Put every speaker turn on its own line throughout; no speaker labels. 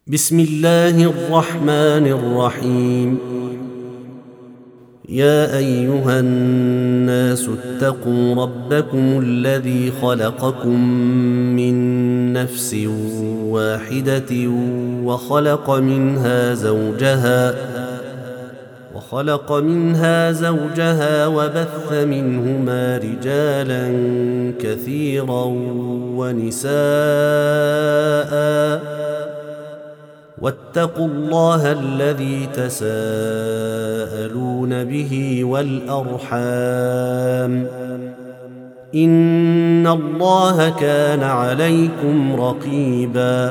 بسم الله الرحمن الرحيم. يا أيها الناس اتقوا ربكم الذي خلقكم من نفس واحدة وخلق منها زوجها وبث منهما رجالا كثيرا ونساء، واتقوا الله الذي تساءلون به والأرحام، إن الله كان عليكم رقيبا.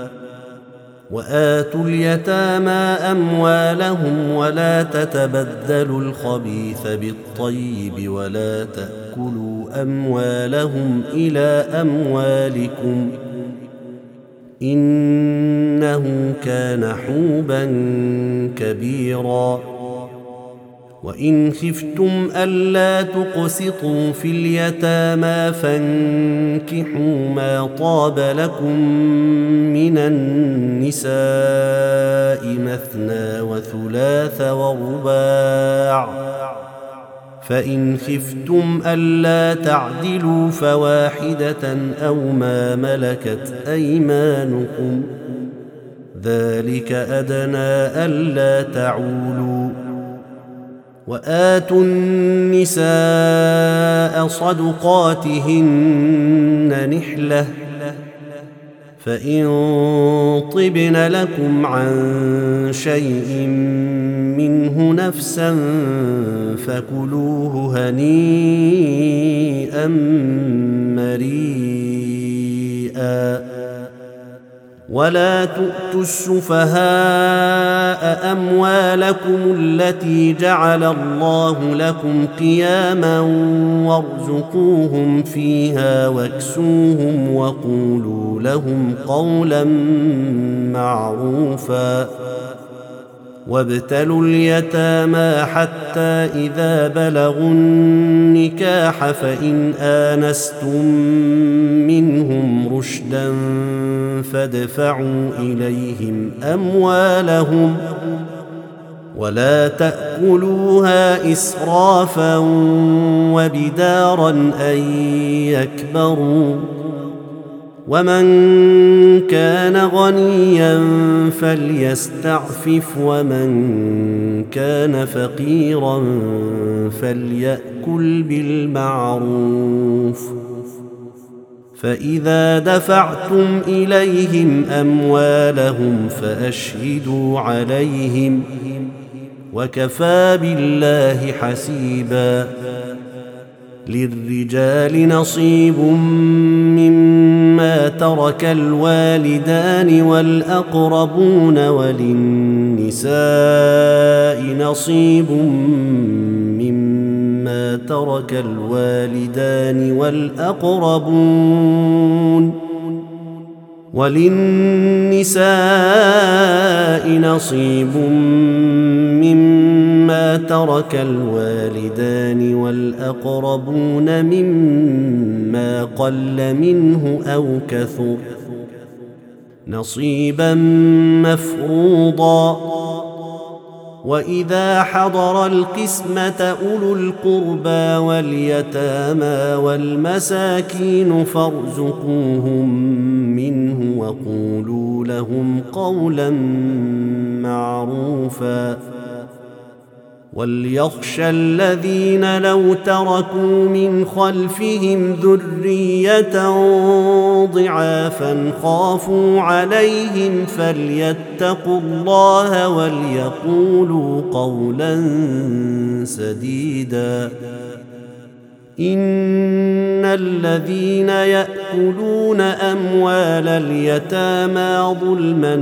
وآتوا اليتامى أموالهم ولا تتبدلوا الخبيث بالطيب ولا تأكلوا أموالهم إلى أموالكم، إنه كان حوبا كبيرا. وإن خفتم ألا تقسطوا في اليتامى فانكحوا ما طاب لكم من النساء مثنى وثلاث ورباع، فإن خفتم ألا تعدلوا فواحدة أو ما ملكت أيمانكم، ذلك أدنى ألا تعولوا. وآتوا النساء صدقاتهن نحلة، فإن طبن لكم عن شيء منه نفسا فكلوه هنيئا مريئا. ولا تؤتوا السفهاء أموالكم التي جعل الله لكم قياما وارزقوهم فيها واكسوهم وقولوا لهم قولا معروفا. وابتلوا اليتامى حتى إذا بلغوا النكاح، فإن آنستم منهم رشدا فادفعوا إليهم أموالهم ولا تأكلوها إسرافا وبدارا أن يكبروا. ومن كان غنيا فليستعفف ومن كان فقيرا فليأكل بالمعروف. فإذا دفعتم إليهم أموالهم فأشهدوا عليهم، وكفى بالله حسيبا. للرجال نصيب مما ترك الوالدان والأقربون، وللنساء نصيب مما ترك الوالدان والأقربون، وللنساء نصيب مما ترك الوالدان والأقربون مما قل منه أو كثر، نصيبا مفروضا. وإذا حضر القسمة أولو القربى واليتامى والمساكين فارزقوهم منه وقولوا لهم قولا معروفا. وليخشى الذين لو تركوا من خلفهم ذرية ضعافا خافوا عليهم فليتقوا الله وليقولوا قولا سديدا. إن الذين يأكلون أموال اليتامى ظلما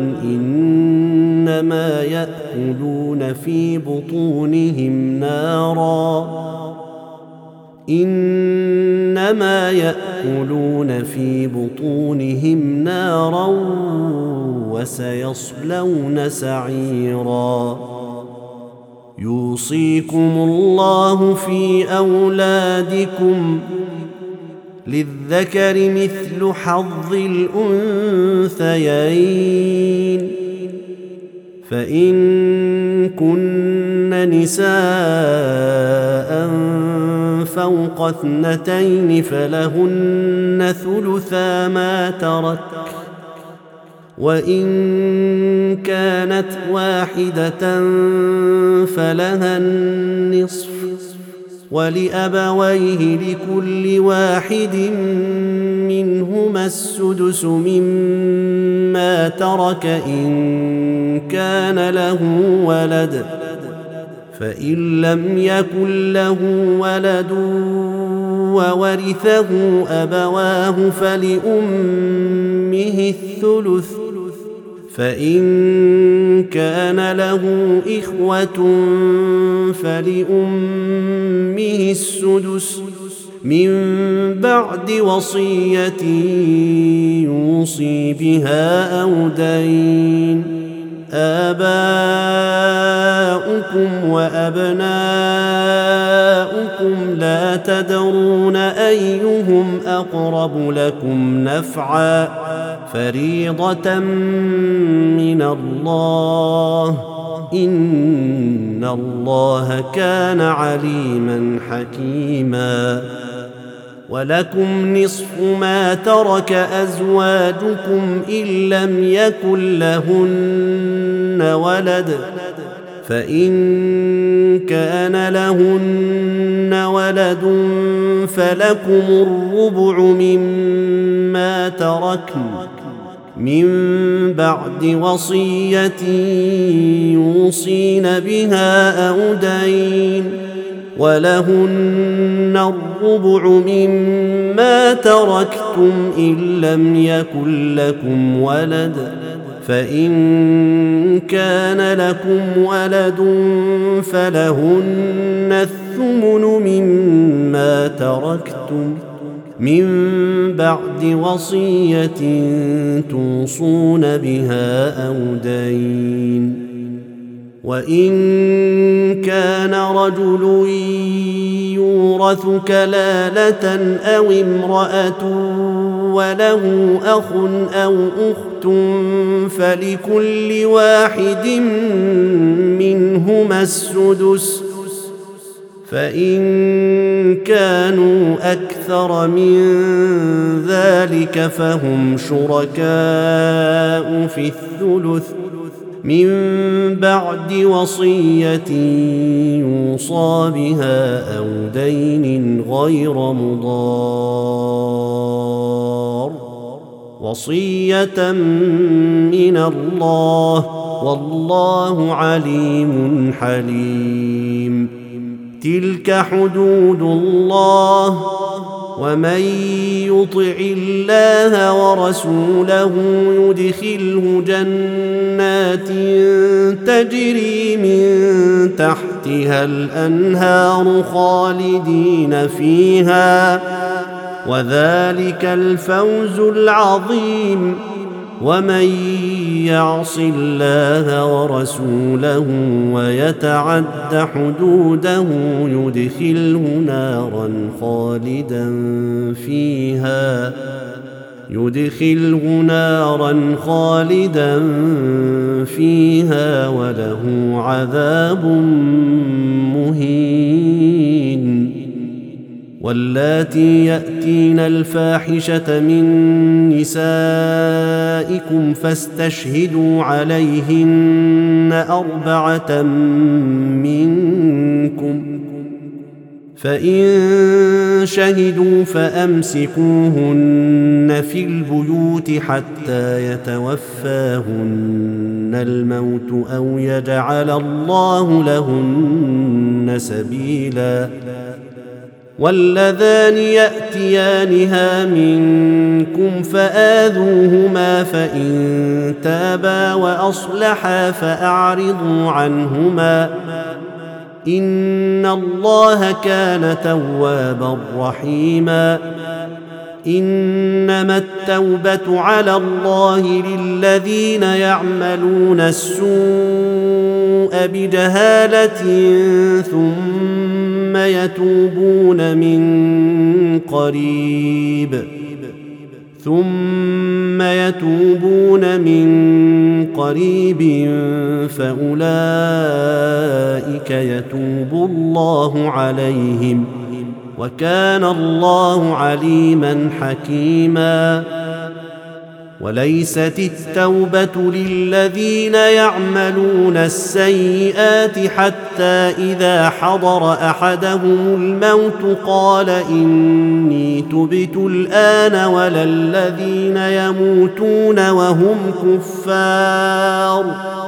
إنما يأكلون في بطونهم نارا وسيصلون سعيرا. يوصيكم الله في أولادكم للذكر مثل حظ الأنثيين فإن كن نساء فوق 2 فلهن ثلثا ما ترك، وإن كانت واحدة فلها النصف، ولأبويه لكل واحد منهما السدس مما ترك إن كان له ولد، فإن لم يكن له ولد وورثه أبواه فلأمه الثلث، فإن كان له إخوة فلأمه السدس من بعد وصية يوصي بها أو دين. آباؤكم وأبناؤكم لا تدرون أيهم أقرب لكم نفعا، فريضة من الله، إن الله كان عليما حكيما. ولكم نصف ما ترك أزواجكم إن لم يكن لهن ولد، فإن كان لهن ولد فلكم الربع مما تركن من بعد وصية يوصين بها أو دين، ولهن الربع مما تركتم إن لم يكن لكم ولد، فإن كان لكم ولد فلهن الثمن مما تركتم من بعد وصية توصون بها أو دين. وإن كان رجل يورث كلالة أو امرأة وله أخ أو أخت فلكل واحد منهما السدس، فإن كانوا أكثر من ذلك فهم شركاء في الثلث من بعد وصية يوصى بها أو دين غير مضار، وصية من الله، والله عليم حليم. تلك حدود الله، ومن يطع الله ورسوله يدخله جنات تجري من تحتها الأنهار خالدين فيها، وذلك الفوز العظيم. ومن يعص الله ورسوله ويتعد حدوده يدخله نارا خالدا فيها وله عذاب مهين. واللاتي يأتين الفاحشة من نسائكم فاستشهدوا عليهن 4 منكم، فإن شهدوا فأمسكوهن في البيوت حتى يتوفاهن الموت أو يجعل الله لهن سبيلا. واللذان يأتيانها منكم فآذوهما، فإن تابا وأصلحا فأعرضوا عنهما، إن الله كان توابا رحيما. إنما التوبة على الله للذين يعملون السوء بجهالة ثم يتوبون من قريب ثم يتوبون من قريب فأولئك يتوب الله عليهم وكان الله عليما حكيما. وليست التوبة للذين يعملون السيئات حتى إذا حضر أحدهم الموت قال إني تبت الآن ولا الذين يموتون وهم كفار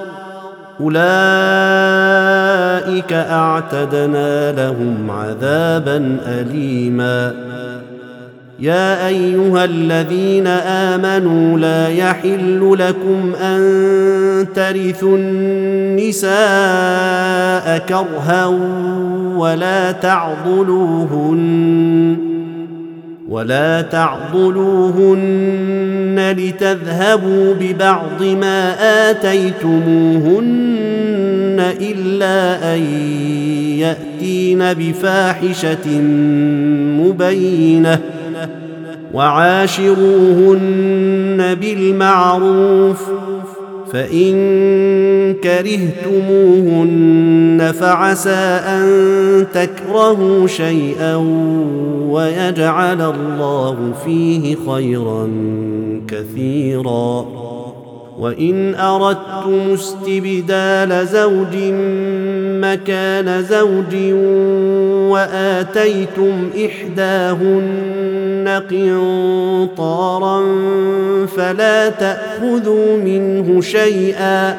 أولئك أعتدنا لهم عذابا أليما. يا أيها الذين آمنوا لا يحل لكم أن ترثوا النساء كرها ولا تعضلوهن لتذهبوا ببعض ما آتيتموهن إلا أن يأتين بفاحشة مبينة وعاشروهن بالمعروف فإن كرهتموهن فعسى أن تكرهوا شيئا ويجعل الله فيه خيرا كثيرا. وإن أردتم استبدال زوج مكان زوج وآتيتم إحداهن قنطارا فلا تأخذوا منه شيئا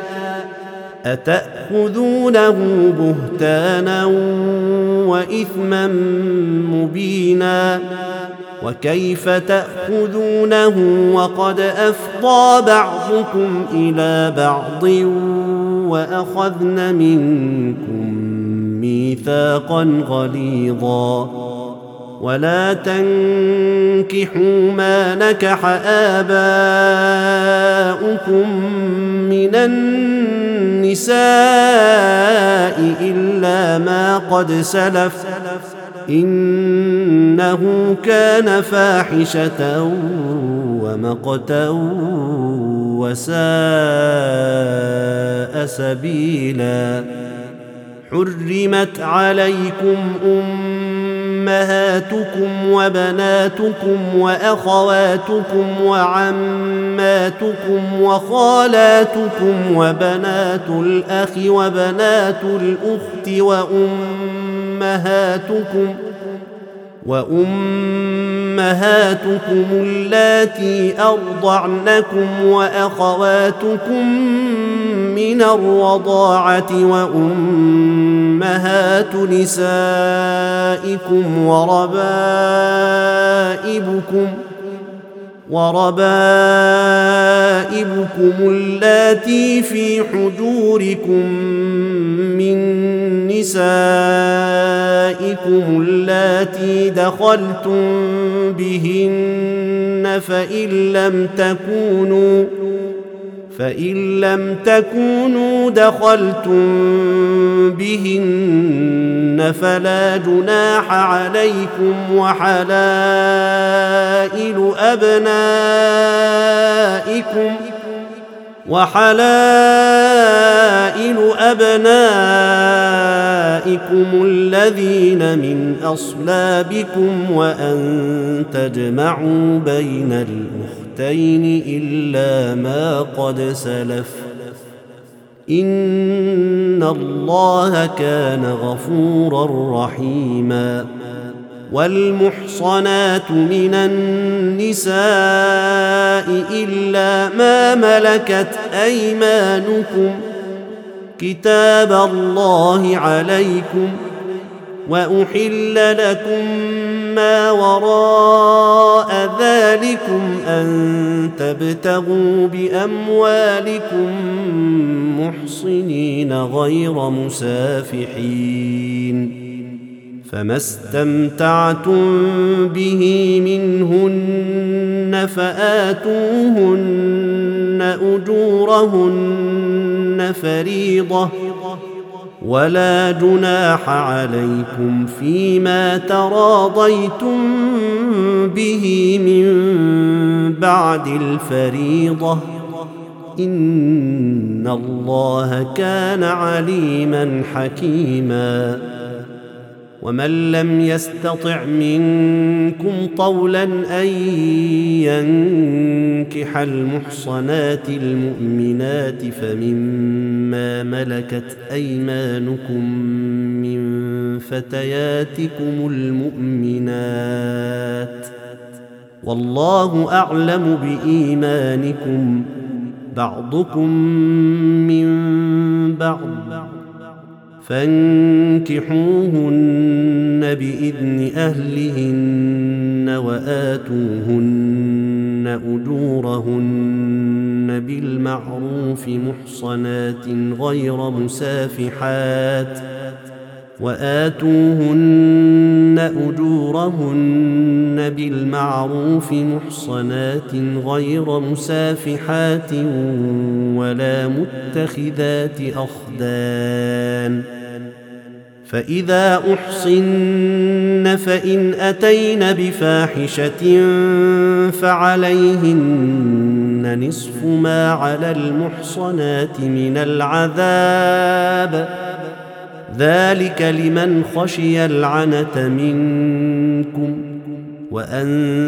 أتأخذونه بهتانا وإثما مبينا. وكيف تأخذونه وقد أفضى بعضكم إلى بعض وأخذن منكم ميثاقا غليظا. ولا تنكحوا ما نكح آباؤكم من النساء إلا ما قد سلف إنه كان فاحشة ومقتا وساء سبيلا. حرمت عليكم أمهاتكم وبناتكم وأخواتكم وعماتكم وخالاتكم وبنات الأخ وبنات الأخت وأمهاتكم اللاتي أرضعنكم وأخواتكم من الرضاعة وأمهات نسائكم وربائبكم اللاتي في حجوركم من نسائكم اللاتي دخلتم بهن فإن لم تكونوا دخلتم بهن فلا جناح عليكم وحلائل أبنائكم الذين من أصلابكم وأن تجمعوا بين الأختين إلا ما قد سلف إن الله كان غفورا رحيما. والمحصنات من النساء إلا ما ملكت أيمانكم كتاب الله عليكم وأحل لكم ما وراء ذلكم أن تبتغوا بأموالكم محصنين غير مسافحين فما استمتعتم به منهن فآتوهن أجورهن فريضة ولا جناح عليكم فيما تراضيتم به من بعد الفريضة إن الله كان عليما حكيما ومن لم يستطع منكم طولا أن ينكح المحصنات المؤمنات فمما ملكت أيمانكم من فتياتكم المؤمنات والله أعلم بإيمانكم بعضكم من بعض فانكحوهن بإذن أهلهن وآتوهن أجورهن بالمعروف محصنات غير مسافحات ولا متخذات أخدان فإذا أحصن فإن أتين بفاحشة فعليهن نصف ما على المحصنات من العذاب ذلك لمن خشي العنة منكم وأن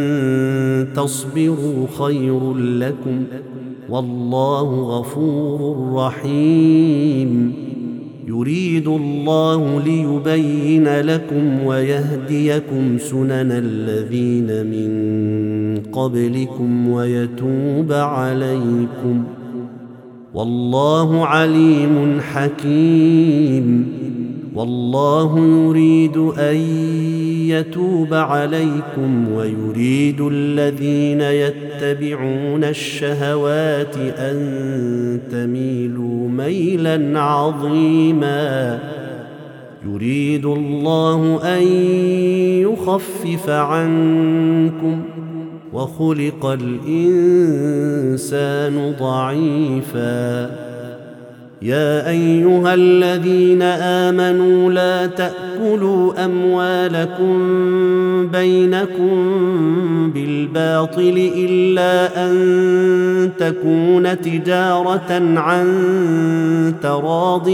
تصبروا خير لكم والله غفور رحيم يريد الله ليبين لكم ويهديكم سنن الذين من قبلكم ويتوب عليكم والله عليم حكيم والله يريد أن يتوب عليكم ويريد الذين يتبعون الشهوات أن تميلوا ميلا عظيما يريد الله أن يخفف عنكم وخلق الإنسان ضعيفا يا أيها الذين آمنوا لا تأكلوا أموالكم بينكم بالباطل إلا أن تكون تجارة عن تراض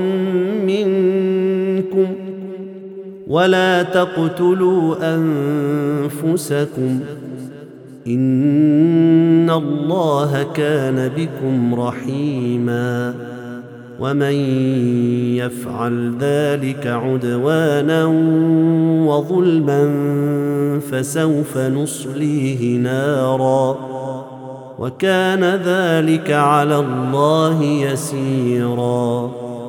منكم ولا تقتلوا أنفسكم إن الله كان بكم رحيما ومن يفعل ذلك عدوانا وظلما فسوف نصليه نارا وكان ذلك على الله يسيرا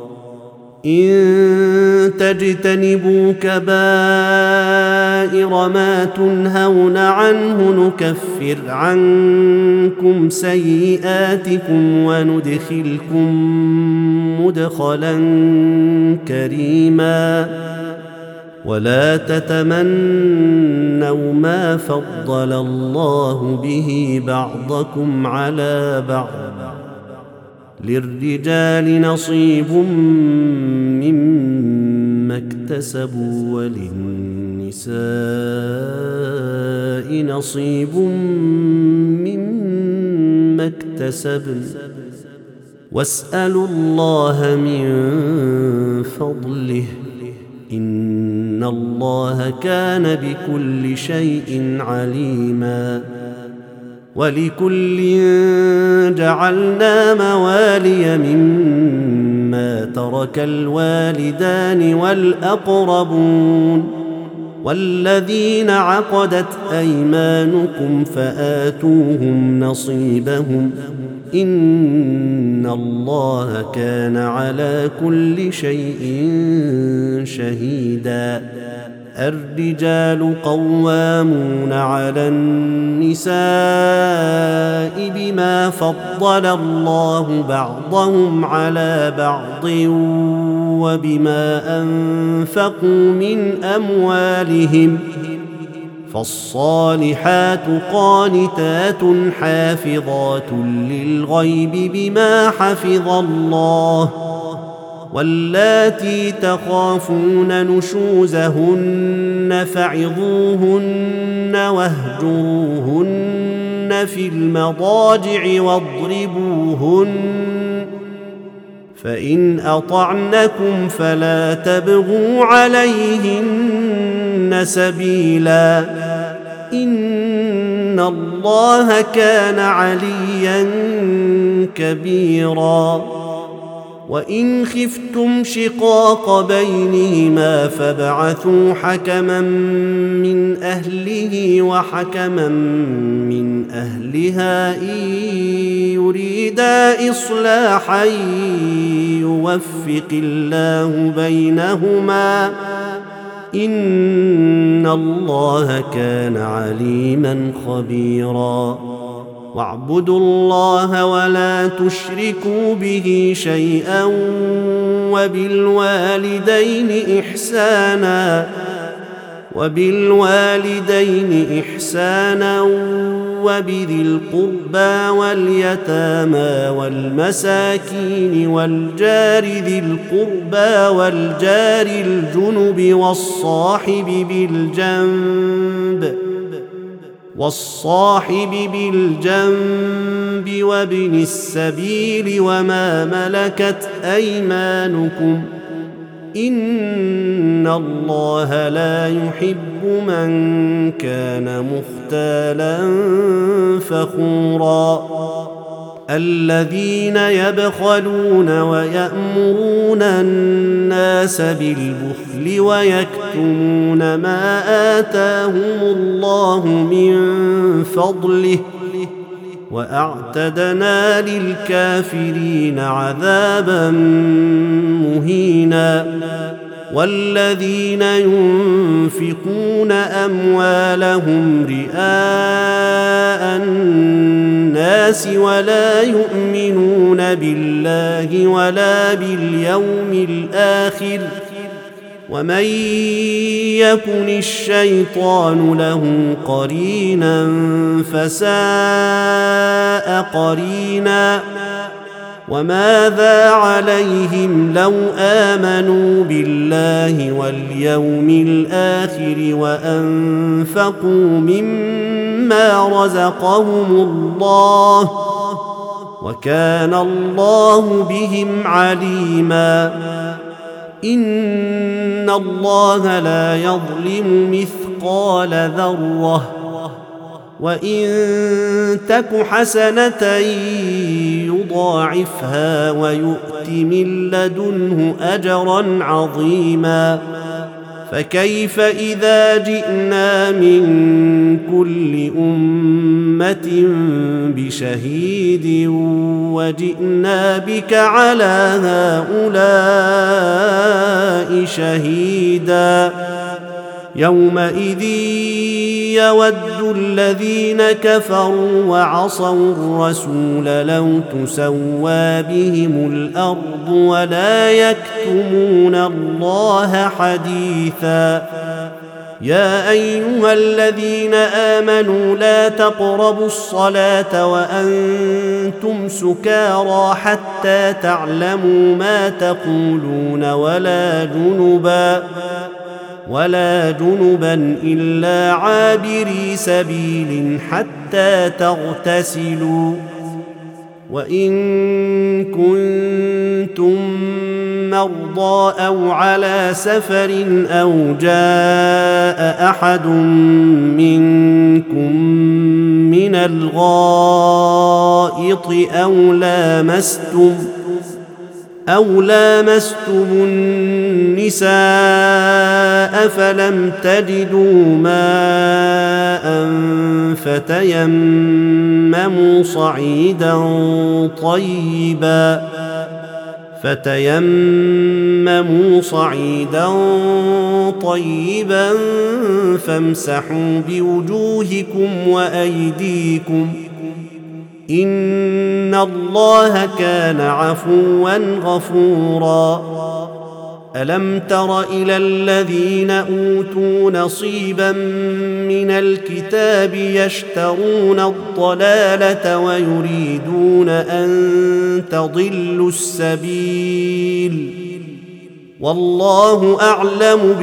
إن تجتنبوا كبائر ما تنهون عنه نكفر عنكم سيئاتكم وندخلكم مدخلا كريما ولا تتمنوا ما فضل الله به بعضكم على بعض للرجال نصيب مما اكتسبوا وللنساء نصيب مما اكتسبن واسألوا الله من فضله إن الله كان بكل شيء عليما ولكل جعلنا موالي مما ترك الوالدان والأقربون والذين عقدت أيمانكم فآتوهم نصيبهم إن الله كان على كل شيء شهيدا الرجال قوامون على النساء بما فضل الله بعضهم على بعض وبما أنفقوا من أموالهم فالصالحات قانتات حافظات للغيب بما حفظ الله واللاتي تخافون نشوزهن فعظوهن واهجروهن في المضاجع واضربوهن فإن أطعنكم فلا تبغوا عليهن سبيلا إن الله كان عليا كبيرا وإن خفتم شقاق بينهما فابعثوا حكما من أهله وحكما من أهلها إن يريدا إصلاحا يوفق الله بينهما إن الله كان عليما خبيرا واعبدوا الله ولا تشركوا به شيئا وبالوالدين إحسانا وبذي القربى واليتامى والمساكين والجار ذي القربى والجار الجنب والصاحب بالجنب وابن السبيل وما ملكت أيمانكم إن الله لا يحب من كان مختالا فخورا الذين يبخلون ويأمرون الناس بالبخل ويكتمون ما آتاهم الله من فضله وأعتدنا للكافرين عذابا مهينا والذين ينفقون أموالهم رئاء الناس ولا يؤمنون بالله ولا باليوم الآخر ومن يكن الشيطان له قرينا فساء قرينا وماذا عليهم لو آمنوا بالله واليوم الآخر وأنفقوا مما رزقهم الله وكان الله بهم عليما إن الله لا يظلم مثقال ذرة وإن تك حسنة يضاعفها ويؤت من لدنه أجرا عظيما فكيف إذا جئنا من كل أمة بشهيد وجئنا بك على هؤلاء شهيدا يومئذ يود الذين كفروا وعصوا الرسول لو تسوى بهم الأرض ولا يكتمون الله حديثا يا أيها الذين آمنوا لا تقربوا الصلاة وأنتم سكارى حتى تعلموا ما تقولون ولا جنبا إلا عابري سبيل حتى تغتسلوا وإن كنتم مرضى أو على سفر أو جاء أحد منكم من الغائط أو لامستم النساء فلم تجدوا ماء فتيمموا صعيدا طيبا فامسحوا بوجوهكم وأيديكم إن الله كان عفوا غفورا ألم تر إلى الذين أوتوا نصيبا من الكتاب يشترون الضلالة ويريدون أن تضلوا السبيل والله أعلم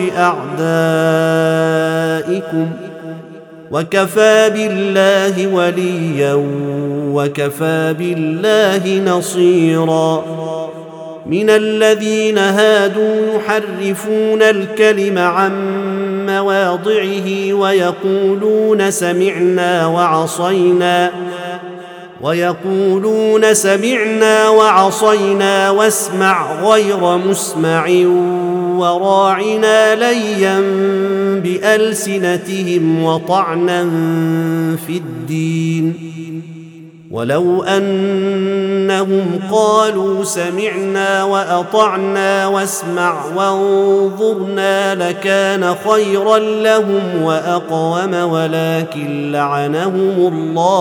بأعدائكم وكفى بالله وليا وكفى بالله نصيرا من الذين هادوا يحرفون الكلم عن مواضعه ويقولون سمعنا وعصينا واسمع غير مسمع وراعنا ليا بألسنتهم وطعنا في الدين ولو أنهم قالوا سمعنا وأطعنا واسمع وانظرنا لكان خيرا لهم وأقوم ولكن لعنهم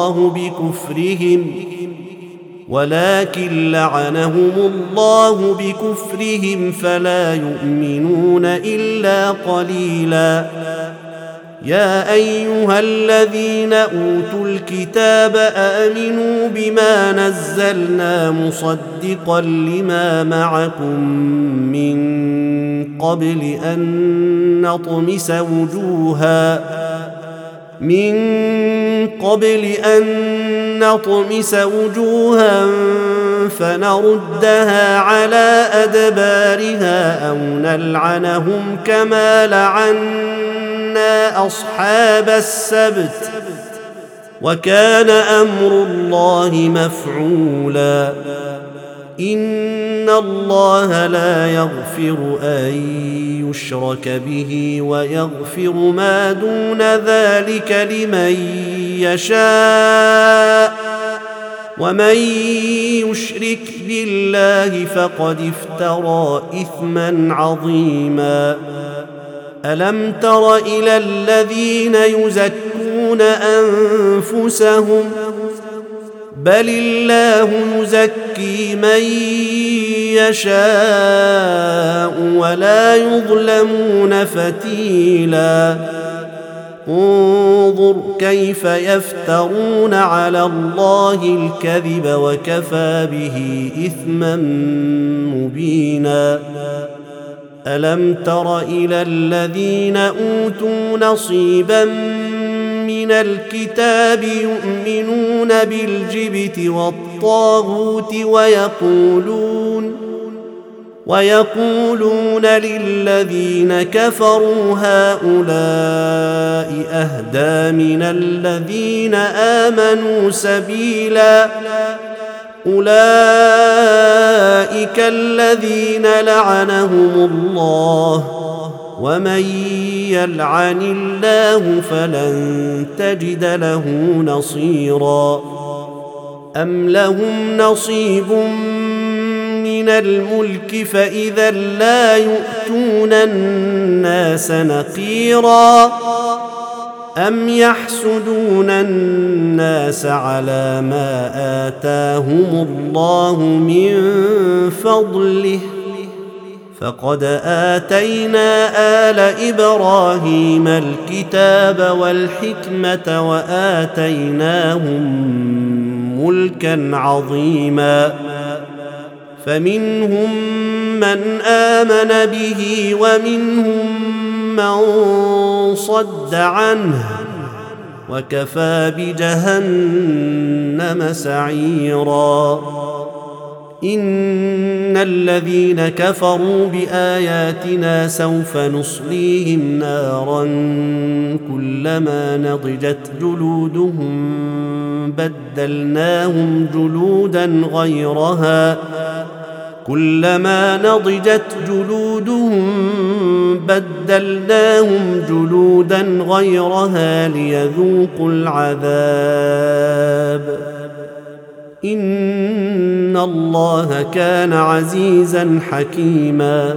الله بكفرهم فلا يؤمنون إلا قليلا يا أيها الذين أوتوا الكتاب آمنوا بما نزلنا مصدقا لما معكم من قبل أن نطمس وجوها فنردها على أدبارها أو نلعنهم كما لعنا أصحاب السبت وكان أمر الله مفعولا إن الله لا يغفر أن يشرك به ويغفر ما دون ذلك لمن يشاء ومن يشرك بالله فقد افترى إثما عظيما ألم تر إلى الذين يزكون أنفسهم بل الله يزكي من يشاء ولا يظلمون فتيلا انظر كيف يفترون على الله الكذب وكفى به إثما مبينا ألم تر إلى الذين أوتوا نصيبا من الكتاب يؤمنون بالجبت والطاغوت ويقولون للذين كفروا هؤلاء أهدى من الذين آمنوا سبيلا أولئك الذين لعنهم الله ومن يلعن الله فلن تجد له نصيرا أم لهم نصيب من الملك فإذا لا يؤتون الناس نقيرا أم يحسدون الناس على ما آتاهم الله من فضله فقد آتينا آل إبراهيم الكتاب والحكمة وآتيناهم ملكا عظيما فمنهم من آمن به ومنهم من صد عنه وكفى بجهنم سعيرا إن الذين كفروا بآياتنا سوف نصليهم نارا كلما نضجت جلودهم بدلناهم جلودا غيرها ليذوقوا العذاب إن الله كان عزيزا حكيما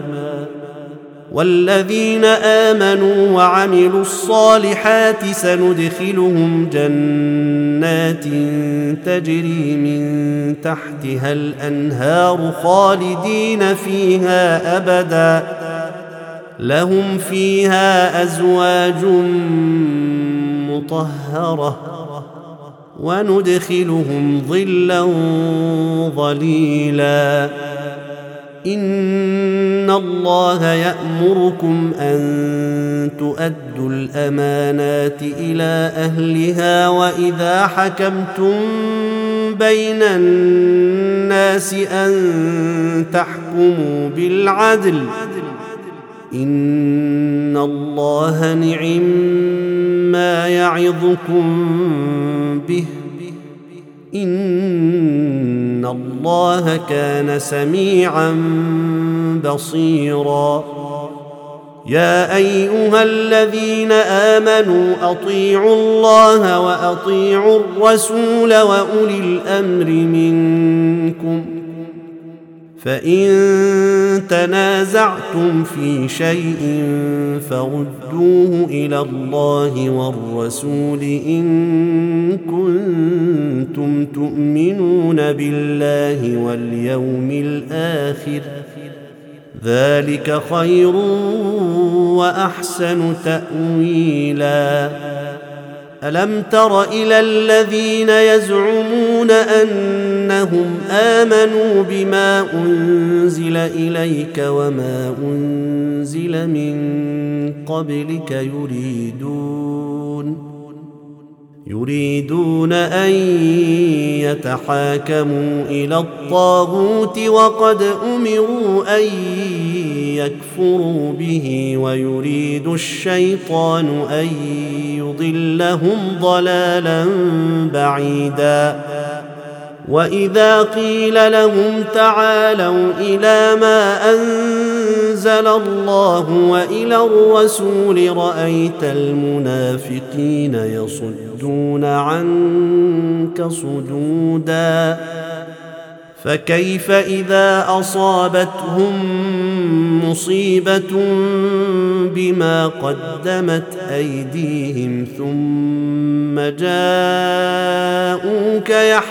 والذين آمنوا وعملوا الصالحات سندخلهم جنات تجري من تحتها الأنهار خالدين فيها أبدا لهم فيها أزواج مطهرة وندخلهم ظلا ظليلا إن الله يأمركم أن تؤدوا الأمانات إلى أهلها وإذا حكمتم بين الناس أن تحكموا بالعدل إن الله نعم ما يعظكم به إن الله كان سميعا بصيرا يا أيها الذين آمنوا أطيعوا الله وأطيعوا الرسول وأولي الأمر منكم فإن تنازعتم في شيء فردوه إلى الله والرسول إن كنتم تؤمنون بالله واليوم الآخر ذلك خير وأحسن تأويلا ألم تر إلى الذين يزعمون أنهم آمنوا بما أنزل إليك وما أنزل من قبلك يريدون أن يتحاكموا إلى الطاغوت وقد أمروا أن يكفروا به ويريد الشيطان أن يضلهم ضلالا بعيدا وإذا قيل لهم تعالوا إلى ما أنزل الله وإلى الرسول رأيت المنافقين يصدون عنك صدودا فكيف إذا أصابتهم مصيبة بما قدمت أيديهم ثم جاءوك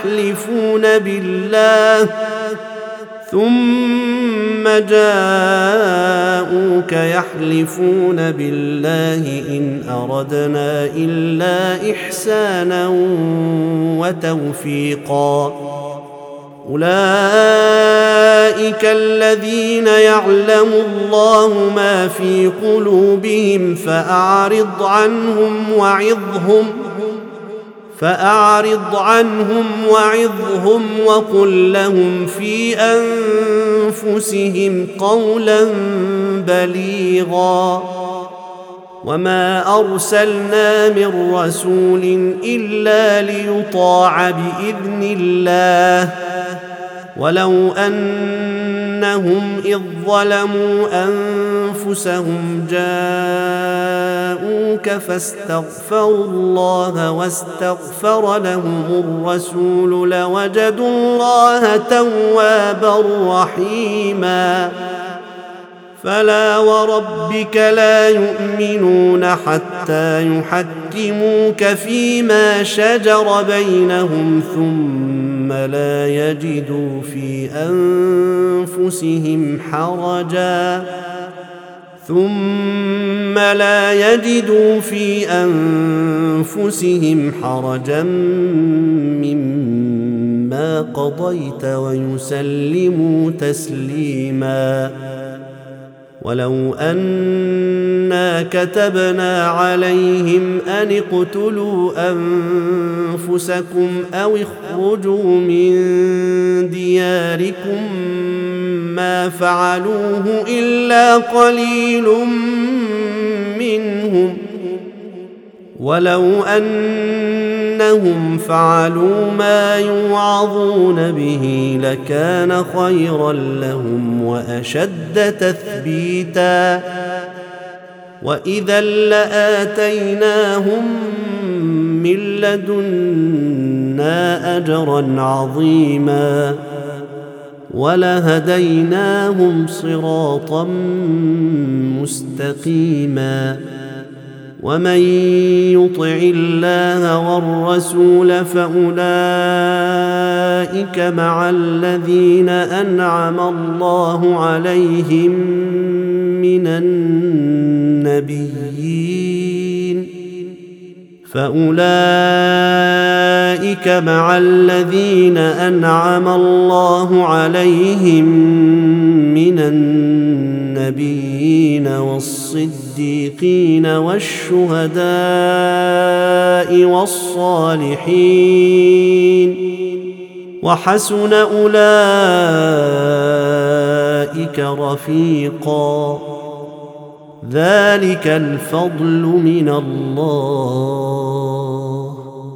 يحلفون بالله إن أردنا إلا إحسانا وتوفيقا أولئك الذين يعلم الله ما في قلوبهم فأعرض عنهم وعظهم وقل لهم في أنفسهم قولا بليغا وما أرسلنا من رسول إلا ليطاع بإذن الله ولو أنهم إذ ظلموا أنفسهم جاءوك فاستغفروا الله واستغفر لهم الرسول لوجدوا الله توابا رحيما فلا وربك لا يؤمنون حتى يحكموك فيما شجر بينهم ثم لا يجدوا في أنفسهم حرجا مما قضيت ويسلموا تسليما ولو أنا كتبنا عليهم أن اقتلوا أنفسكم أو اخرجوا من دياركم ما فعلوه إلا قليل منهم ولو أنهم فعلوا ما يوعظون به لكان خيرا لهم وأشد تثبيتا وإذا لآتيناهم من لدنا أجرا عظيما ولهديناهم صراطا مستقيما ومن يطع الله والرسول فأولئك مع الذين أنعم الله عليهم من النبيين والصديقين والشهداء والصالحين وحسن أولئك رفيقا ذلك الفضل من الله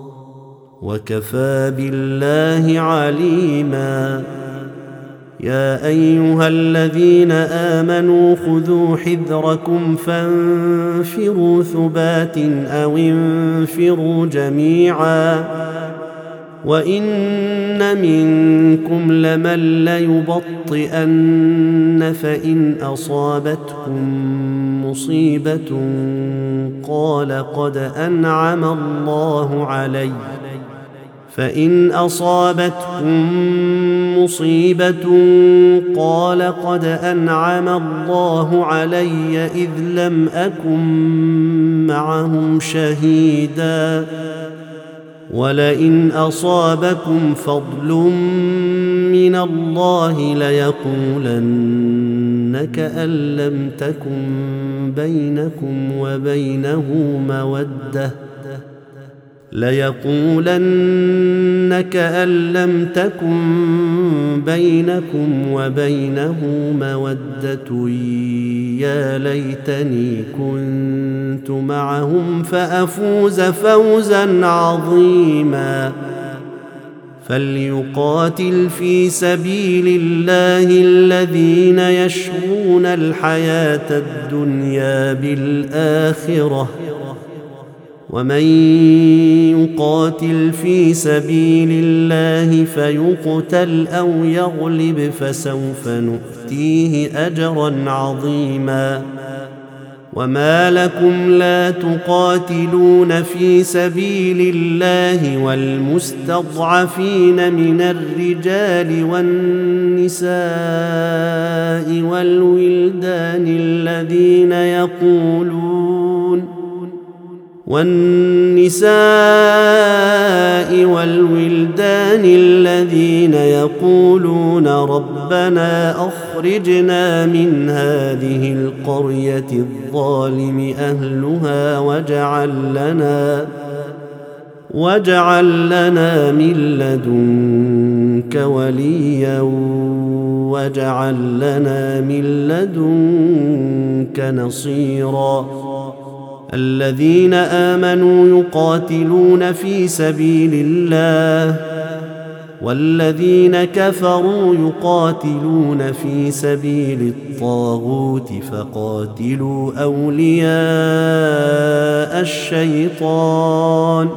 وكفى بالله عليما يا أيها الذين آمنوا خذوا حذركم فانفروا ثبات أو انفروا جميعا وإن منكم لمن ليبطئن فإن أصابتكم مصيبة قال قد أنعم الله علي إذ لم أكن معهم شهيدا ولئن أصابكم فضل من الله ليقولن كأن لم تكن بينكم وبينه مودة يا ليتني كنت معهم فأفوز فوزا عظيما فليقاتل في سبيل الله الذين يشرون الحياة الدنيا بالآخرة ومن يقاتل في سبيل الله فيقتل أو يغلب فسوف نؤتيه أجرا عظيما وما لكم لا تقاتلون في سبيل الله والمستضعفين من الرجال والنساء والولدان الذين يقولون ربنا أخرجنا من هذه القرية الظالم أهلها واجعل لنا من لدنك وليا واجعل لنا من لدنك نصيرا الذين آمنوا يقاتلون في سبيل الله والذين كفروا يقاتلون في سبيل الطاغوت فقاتلوا أولياء الشيطان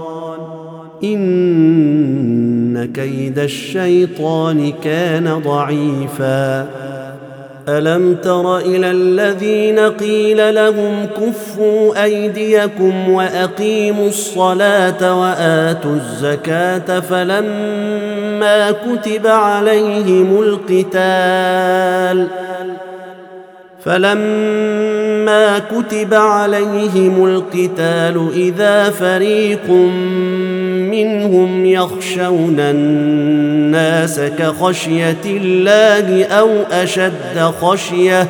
إن كيد الشيطان كان ضعيفا ألم تر إلى الذين قيل لهم كفوا أيديكم وأقيموا الصلاة وآتوا الزكاة فلما كتب عليهم القتال إذا فريق منهم يخشون الناس كخشية الله أو أشد خشية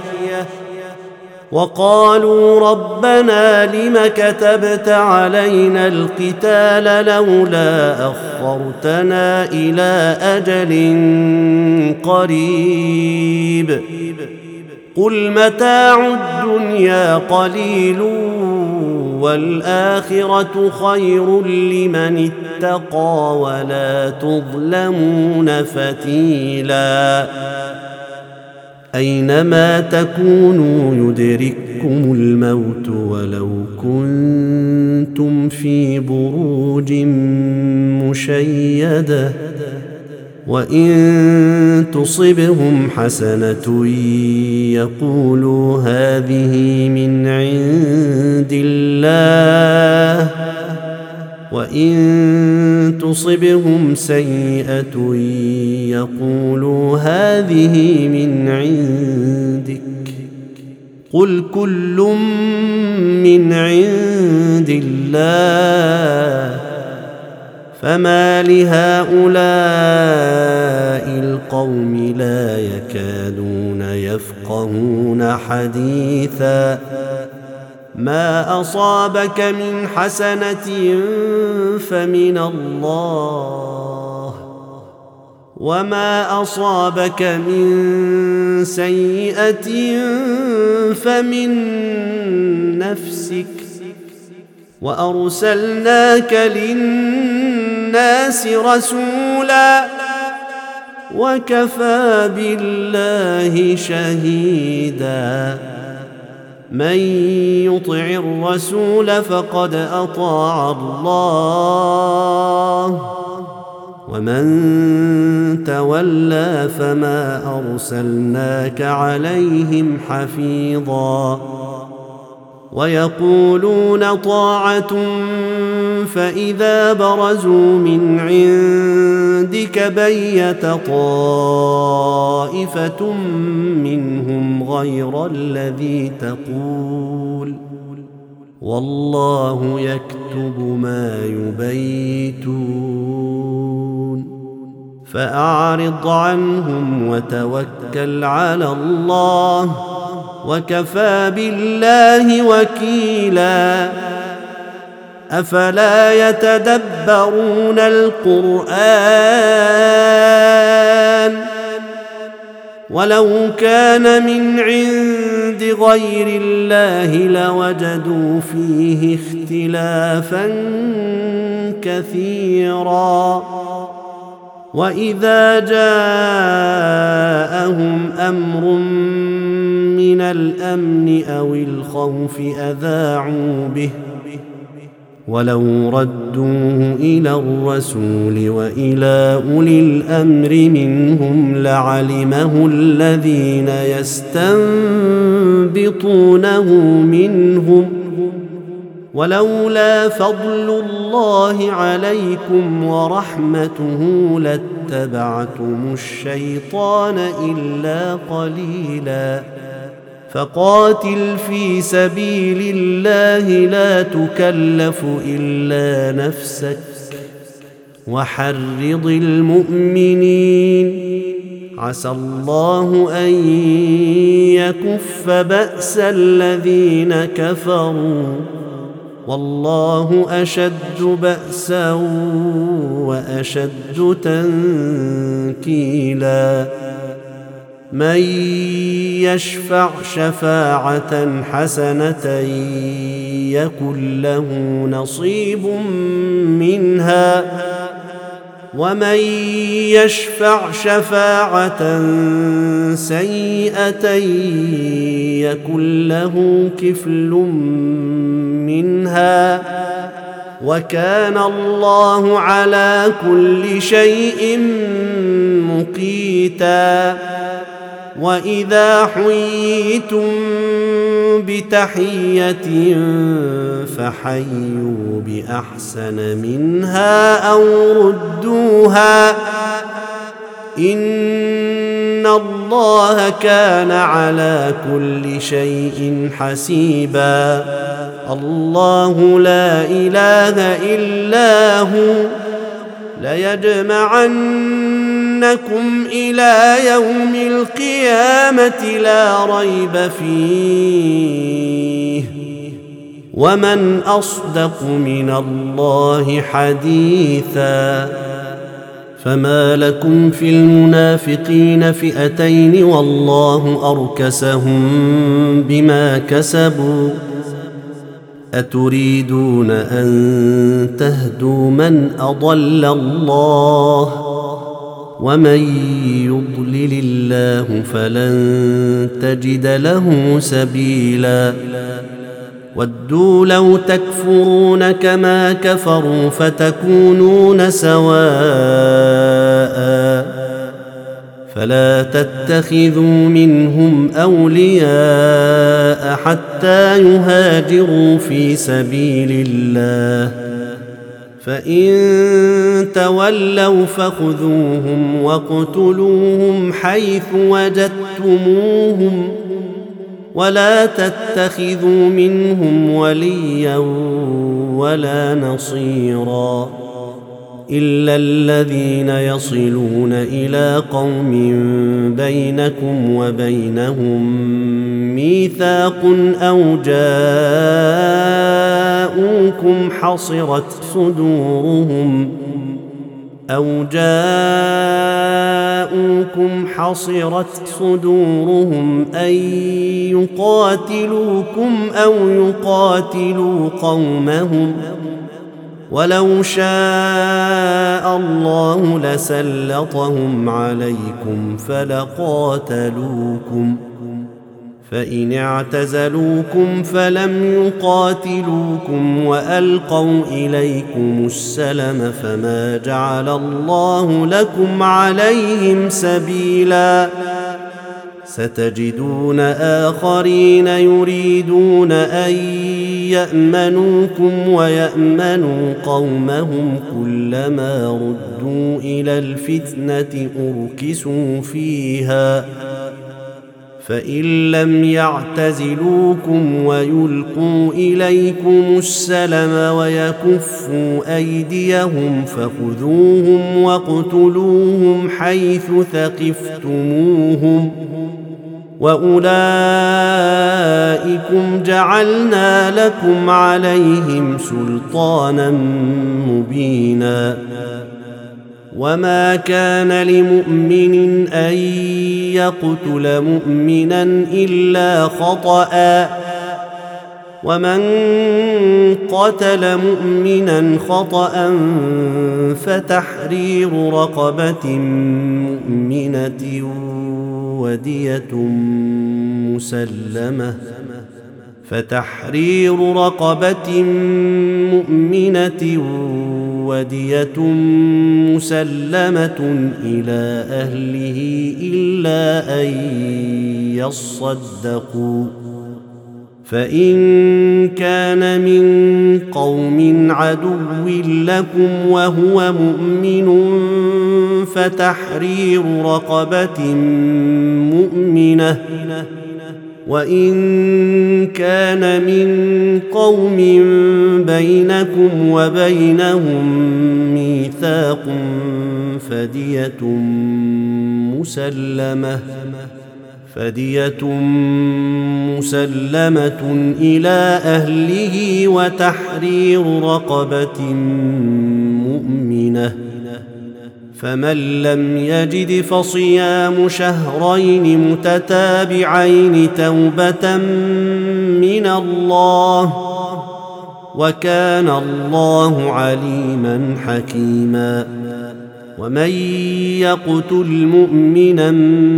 وقالوا ربنا لم كتبت علينا القتال لولا أخرتنا إلى أجل قريب قل متاع الدنيا قليل والآخرة خير لمن اتقى ولا تظلمون فتيلا أينما تكونوا يدرككم الموت ولو كنتم في بروج مشيدة وإن تصبهم حسنة يقولوا هذه من عند الله، وإن تصبهم سيئة يقولوا هذه من عندك. قل كل من عند الله، فما لهؤلاء القوم لا يكادون يفقهون حديثا. ما أصابك من حسنة فمن الله، وما أصابك من سيئة فمن نفسك، وأرسلناك للناس رسولا، وكفى بالله شهيدا. من يطع الرسول فقد أطاع الله، ومن تولى فما أرسلناك عليهم حفيظا. ويقولون طاعة فإذا برزوا من عندك بيت طائفة منهم غير الذي تقول، والله يكتب ما يبيتون. فأعرض عنهم وتوكل على الله، وكفى بالله وكيلا. أفلا يتدبرون القرآن؟ ولو كان من عند غير الله لوجدوا فيه اختلافا كثيرا. وإذا جاءهم أمر من الأمن أو الخوف أذاعوا به، ولو ردوه إلى الرسول وإلى أولي الأمر منهم لعلمه الذين يستنبطونه منهم، ولولا فضل الله عليكم ورحمته لاتبعتم الشيطان إلا قليلا. فقاتل في سبيل الله لا تكلف إلا نفسك، وحرض المؤمنين، عسى الله أن يكف بأس الذين كفروا، والله أشد بأسا وأشد تنكيلا. من يشفع شفاعة حسنة يكن له نصيب منها، ومن يشفع شفاعة سيئة يكن له كفل منها، وكان الله على كل شيء مقيتا. وإذا حييتم بتحية فحيوا بأحسن منها أو ردوها، إن الله كان على كل شيء حسيبا. الله لا إله إلا هو، ليجمعنكم إلى يوم القيامة لا ريب فيه، ومن أصدق من الله حديثا. فما لكم في المنافقين فئتين والله أركسهم بما كسبوا، أتريدون أن تهدوا من أضل الله، ومن يضلل الله فلن تجد له سبيلا. ودوا لو تكفرون كما كفروا فتكونون سواء، فلا تتخذوا منهم أولياء حتى يهاجروا في سبيل الله، فإن تولوا فخذوهم واقتلوهم حيث وجدتموهم، ولا تتخذوا منهم وليا ولا نصيرا إلا الذين يصلون إلى قوم بينكم وبينهم ميثاق أو جاءوكم حصرت صدورهم أن يقاتلوكم أو يقاتلوا قومهم، ولو شاء الله لسلطهم عليكم فلقاتلوكم، فإن اعتزلوكم فلم يقاتلوكم وألقوا إليكم السلم فما جعل الله لكم عليهم سبيلا. ستجدون آخرين يريدون أن يأمنوكم ويأمنوا قومهم، كلما ردوا إلى الفتنة أركسوا فيها، فإن لم يعتزلوكم ويلقوا إليكم السلم ويكفوا أيديهم فخذوهم واقتلوهم حيث ثقفتموهم، وأولئكم جعلنا لكم عليهم سلطانا مبينا. وما كان لمؤمن أن يقتل مؤمنا إلا خطأ، ومن قتل مؤمنا خطأ فتحرير رقبة مؤمنة ودية مسلمة إلى أهله إلا أن يصدقوا، فإن كان من قوم عدو لكم وهو مؤمن فتحرير رقبة مؤمنة، وإن كان من قوم بينكم وبينهم ميثاق فدية مسلمة إلى أهله وتحرير رقبة مؤمنة، فمن لم يجد فصيام شهرين متتابعين توبة من الله، وكان الله عليما حكيما. ومن يقتل مؤمنا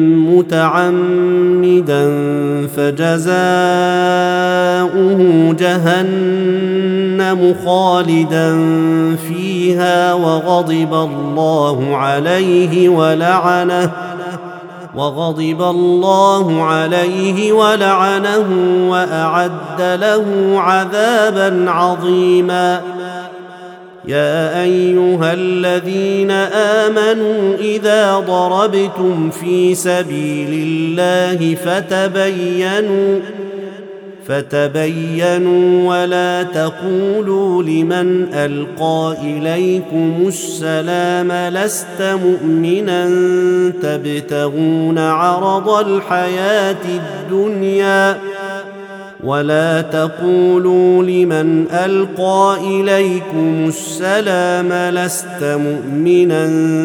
متعمدا فجزاؤه جهنم خالدا فيها وغضب الله عليه ولعنه وأعد له عذابا عظيما. يا أيها الذين آمنوا إذا ضربتم في سبيل الله فتبينوا ولا تقولوا لمن ألقى إليكم السلام لست مؤمنا تبتغون عرض الحياة الدنيا، ولا تقولوا لمن ألقى إليكم السلام لست مؤمنا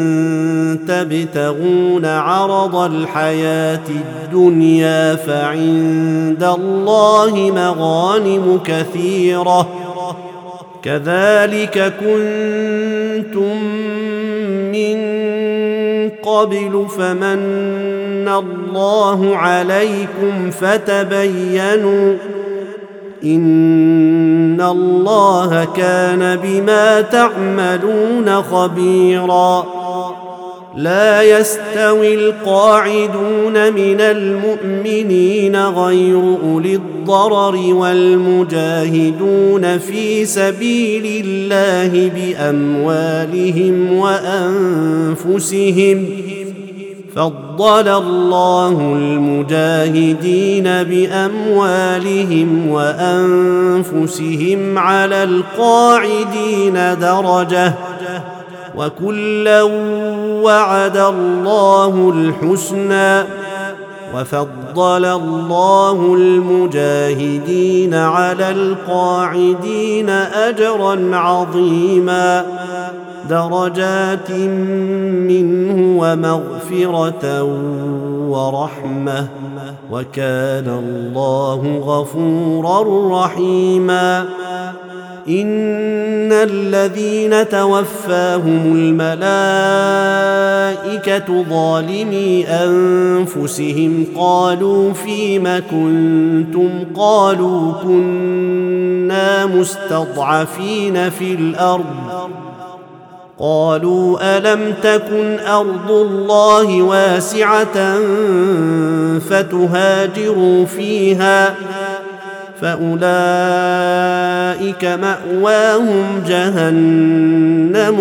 تبتغون عرض الحياة الدنيا فعند الله مغانم كثيرة، كذلك كنتم من قبل فمن الله عليكم فتبينوا إن الله كان بما تعملون خبيرا. لا يستوي القاعدون من المؤمنين غير أولي الضرر والمجاهدون في سبيل الله بأموالهم وأنفسهم. فضل الله المجاهدين بأموالهم وأنفسهم على القاعدين درجة، وكلا وعد الله الحسنى. وفضل الله المجاهدين على القاعدين أجرا عظيما، درجات منه ومغفرة ورحمة، وكان الله غفورا رحيما. إن الذين توفاهم الملائكة ظالمي أنفسهم قالوا فيم كنتم؟ قالوا كنا مستضعفين في الأرض. قالوا ألم تكن أرض الله واسعة فتهاجروا فيها؟ فأولئك مأواهم جهنم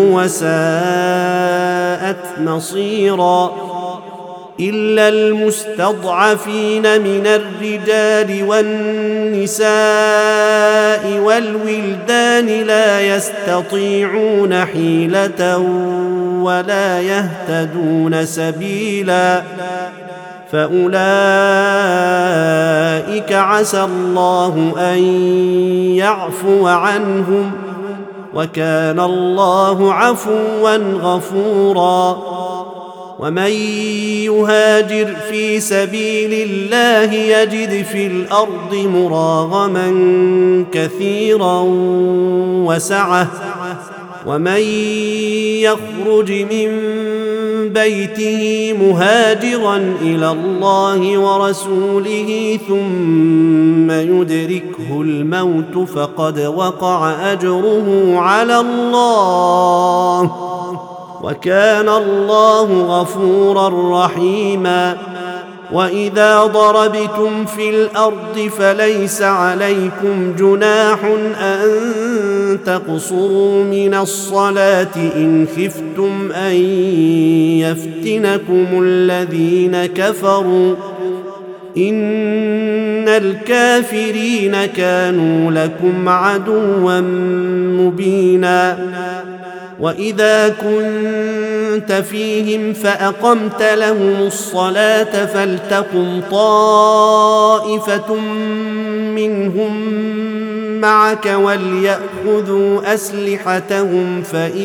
وساءت مصيرا. إلا المستضعفين من الرجال والنساء والولدان لا يستطيعون حيلة ولا يهتدون سبيلا، فأولئك عسى الله أن يعفو عنهم، وكان الله عفوا غفورا. ومن يهاجر في سبيل الله يجد في الأرض مراغما كثيرا وسعة، ومن يخرج من بيته مهاجرا إلى الله ورسوله ثم يدركه الموت فقد وقع أجره على الله، وكان الله غفورا رحيما. وإذا ضربتم في الأرض فليس عليكم جناح أن تقصروا من الصلاة إن خفتم أن يفتنكم الذين كفروا، إن الكافرين كانوا لكم عدوا مبينا. وإذا كنت فيهم فأقمت لهم الصلاة فلتقم طائفة منهم معك وليأخذوا أسلحتهم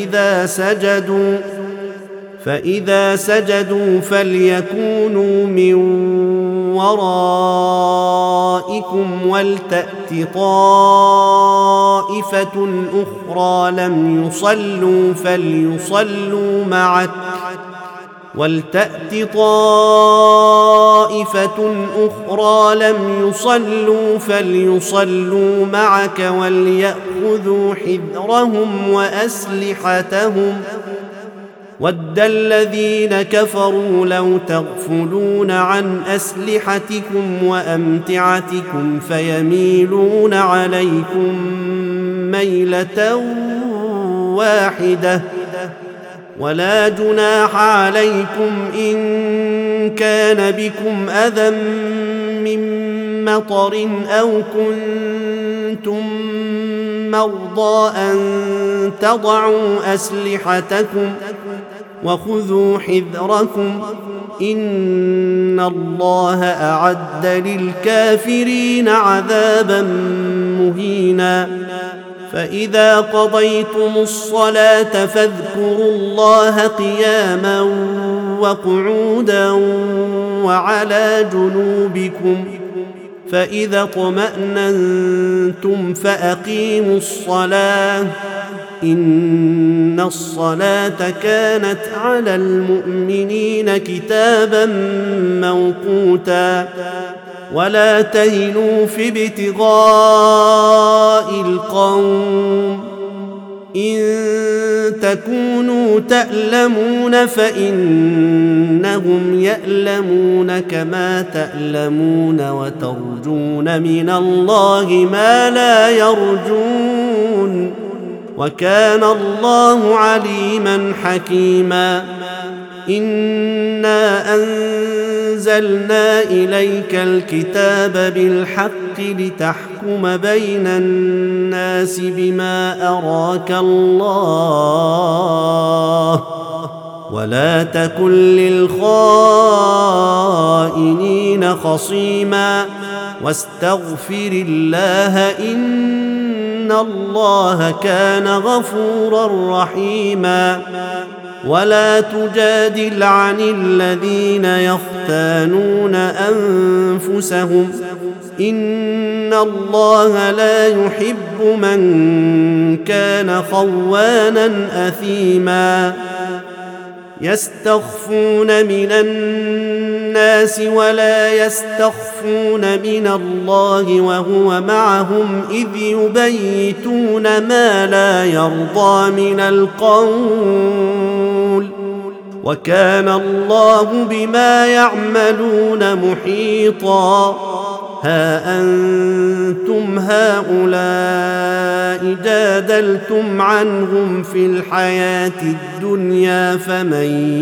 فإذا سجدوا فليكونوا من ورائكم ولتأت طائفة أخرى لم يصلوا فليصلوا معك وليأخذوا حذرهم وأسلحتهم. ود الذين كفروا لو تغفلون عن أسلحتكم وأمتعتكم فيميلون عليكم ميلة واحدة. ولا جناح عليكم إن كان بكم أذى من مطر أو كنتم مرضى أن تضعوا أسلحتكم وخذوا حذركم، إن الله أعد للكافرين عذابا مهينا. فإذا قضيتم الصلاة فاذكروا الله قياما وقعودا وعلى جنوبكم، فإذا اطمأننتم فأقيموا الصلاة، إن الصلاة كانت على المؤمنين كتابا موقوتا. ولا تهنوا في ابتغاء القوم إن تكونوا تألمون فإنهم يألمون كما تألمون وترجون من الله ما لا يرجون وكان الله عليما حكيما إنا أنزلنا إليك الكتاب بالحق لتحكم بين الناس بما أراك الله ولا تكن للخائنين خصيما واستغفر الله إن الله كان غفورا رحيما ولا تجادل عن الذين يختانون أنفسهم إن الله لا يحب من كان خوانا أثيما يستخفون من الناس ولا يستخفون من الله وهو معهم إذ يبيتون ما لا يرضى من القول وكان الله بما يعملون محيطا ها أنتم هؤلاء جادلتم عنهم في الحياة الدنيا فمن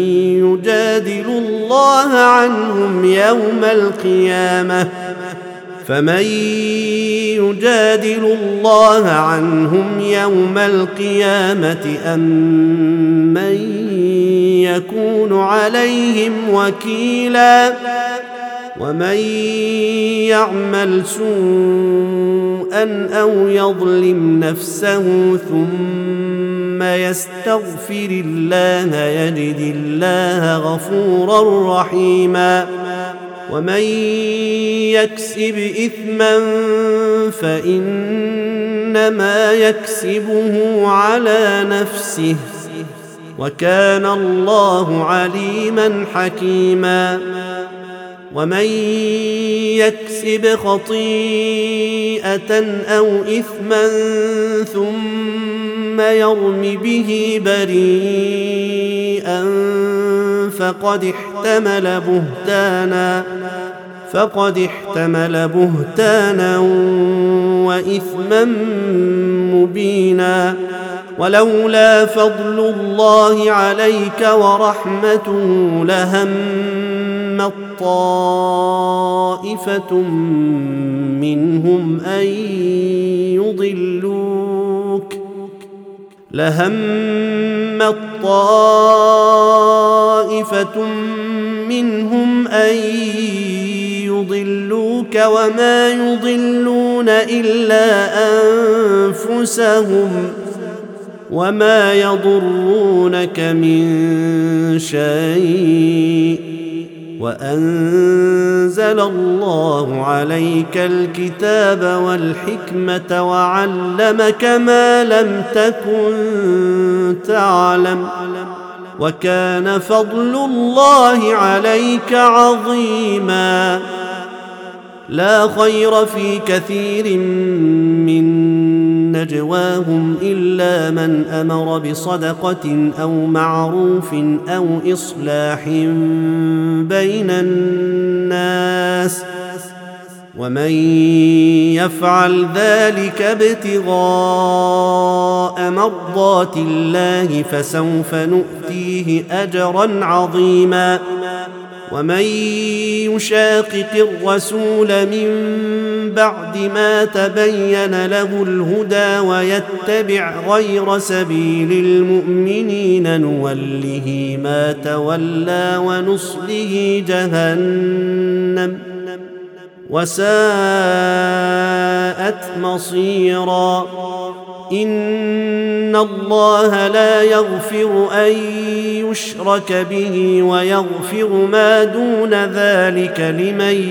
يجادل الله عنهم يوم القيامة أم من يكون عليهم وكيلا ومن يعمل سوءا أو يظلم نفسه ثم يستغفر الله يجد الله غفورا رحيما ومن يكسب إثما فإنما يكسبه على نفسه وكان الله عليما حكيما ومن يكسب خطيئة أو إثما ثم يرم به بريئا فقد احتمل بهتانا وإثما مبينا ولولا فضل الله عليك ورحمته لهمت طائفة منهم أن يضلوك وما يضلون إلا أنفسهم وما يضرونك من شيء وأنزل الله عليك الكتاب والحكمة وعلمك ما لم تكن تعلم وكان فضل الله عليك عظيما لا خير في كثير من نجواهم إلا من أمر بصدقة أو معروف أو إصلاح بين الناس ومن يفعل ذلك ابتغاء مرضات الله فسوف نؤتيه أجرا عظيما ومن يشاقق الرسول من بعد ما تبين له الهدى ويتبع غير سبيل المؤمنين نوله ما تولى ونصله جهنم وساءت مصيرا إن الله لا يغفر أن يشرك به ويغفر ما دون ذلك لمن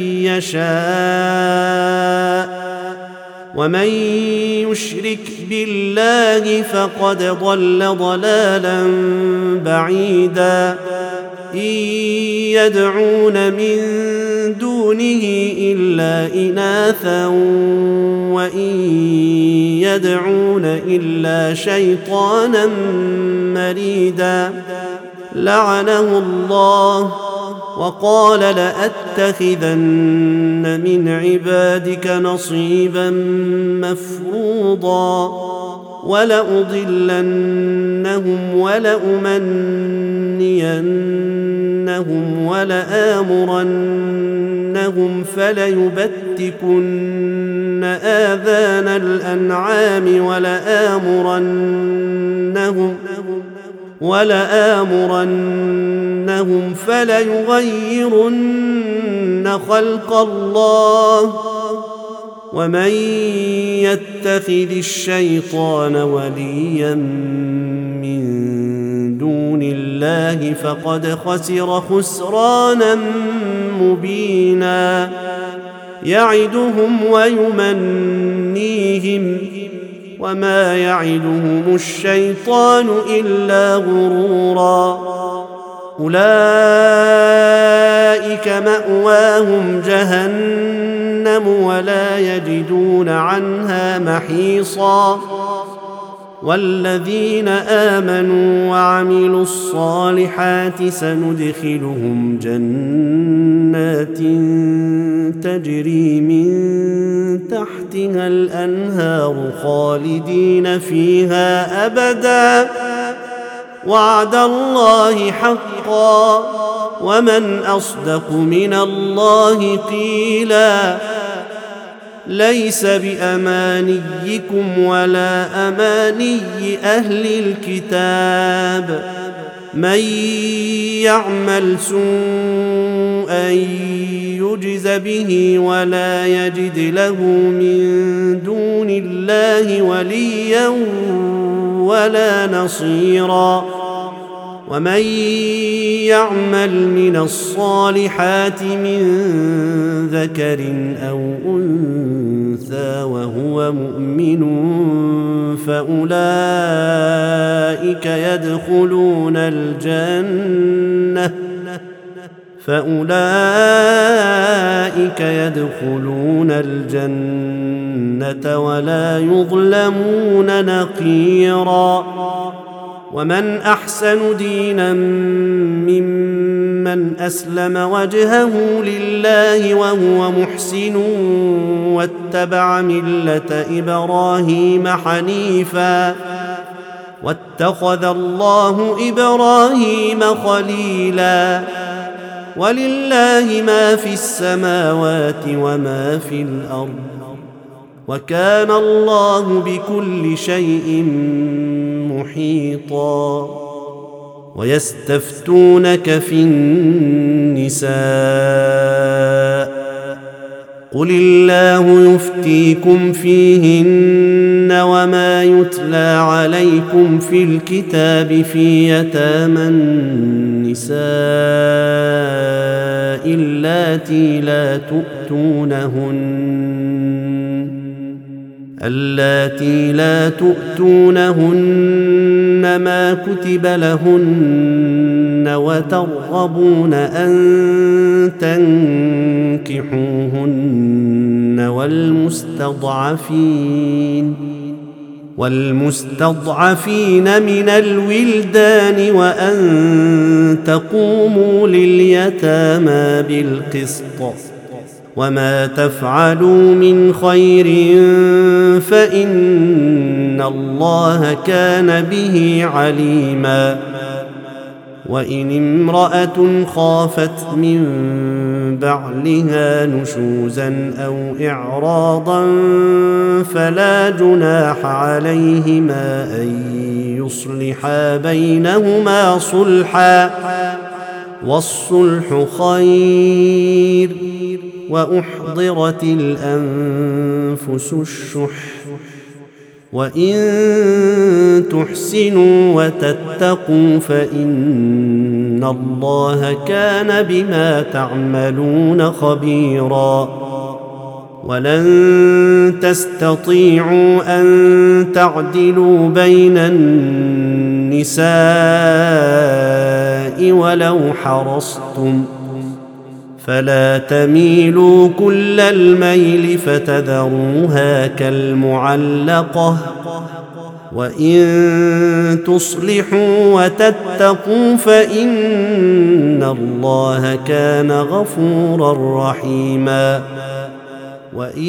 يشاء ومن يشرك بالله فقد ضل ضلالا بعيدا إن يدعون من دونه إلا إناثا وإن يدعون إلا شيطانا مريدا لعنه الله وقال لأتخذن من عبادك نصيبا مفروضا ولأضلنهم ولأمنينهم ولآمرنهم فليبتكن آذان الأنعام ولآمرنهم فليغيرن خلق الله ومن يتخذ الشيطان وليا من دون الله فقد خسر خسرانا مبينا يعدهم ويمنيهم وما يعدهم الشيطان إلا غرورا أولئك مأواهم جهنم ولا يجدون عنها محيصا والذين آمنوا وعملوا الصالحات سندخلهم جنات تجري من تحتها الأنهار خالدين فيها أبدا وعد الله حقا ومن أصدق من الله قيلا ليس بأمانيكم ولا أماني أهل الكتاب من يعمل سوءا يجز به ولا يجد له من دون الله وليا ولا نصيرا ومن يعمل من الصالحات من ذكر أو أنثى وهو مؤمن فأولئك يدخلون الجنة ولا يظلمون نقيرا ومن أحسن دينا ممن أسلم وجهه لله وهو محسن واتبع ملة إبراهيم حنيفا واتخذ الله إبراهيم خليلا ولله ما في السماوات وما في الأرض وكان الله بكل شيء محيطا ويستفتونك في النساء قل الله يفتيكم فيهن وما يتلى عليكم في الكتاب في يتامى النساء اللاتي لا تؤتونهن ما كتب لهن وترغبون أن تنكحوهن والمستضعفين من الولدان وأن تقوموا لليتامى بالقسط وما تفعلوا من خير فإن الله كان به عليما وإن امرأة خافت من بعلها نشوزا أو إعراضا فلا جناح عليهما أن يصلحا بينهما صلحا والصلح خير وأحضرت الأنفس الشح وإن تحسنوا وتتقوا فإن الله كان بما تعملون خبيرا ولن تستطيعوا أن تعدلوا بين النساء ولو حرصتم فلا تميلوا كل الميل فتذروها كالمعلقة وإن تصلحوا وتتقوا فإن الله كان غفورا رحيما وإن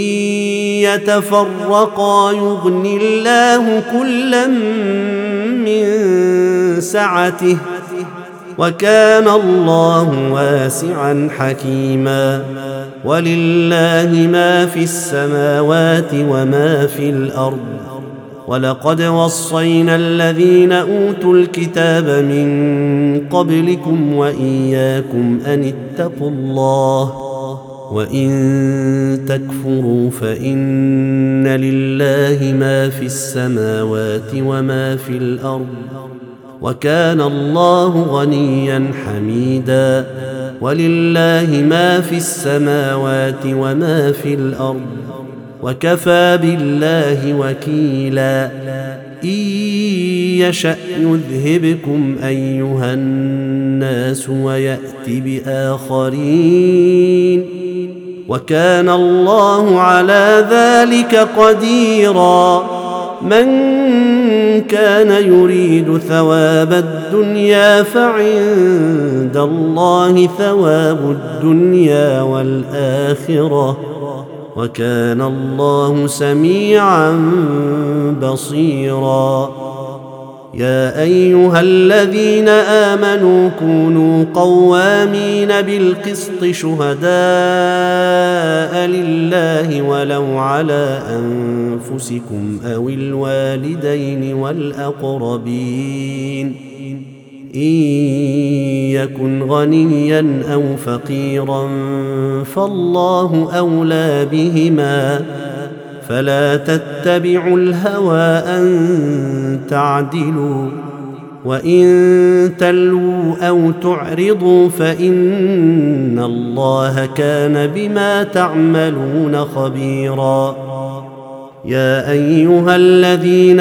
يتفرقا يغن الله كلا من سعته وكان الله واسعا حكيما ولله ما في السماوات وما في الأرض ولقد وصينا الذين أوتوا الكتاب من قبلكم وإياكم أن اتقوا الله وإن تكفروا فإن لله ما في السماوات وما في الأرض وكان الله غنيا حميدا ولله ما في السماوات وما في الأرض وكفى بالله وكيلا إن يشأ يذهبكم أيها الناس ويأت بآخرين وكان الله على ذلك قديرا من كان يريد ثواب الدنيا فعند الله ثواب الدنيا والآخرة وكان الله سميعا بصيرا يا أيها الذين آمنوا كونوا قوامين بالقسط شهداء لله ولو على أنفسكم أو الوالدين والأقربين إن يكن غنيا أو فقيرا فالله أولى بهما فلا تتبعوا الهوى أن تعدلوا وإن تلووا أو تعرضوا فإن الله كان بما تعملون خبيرا يا أيها الذين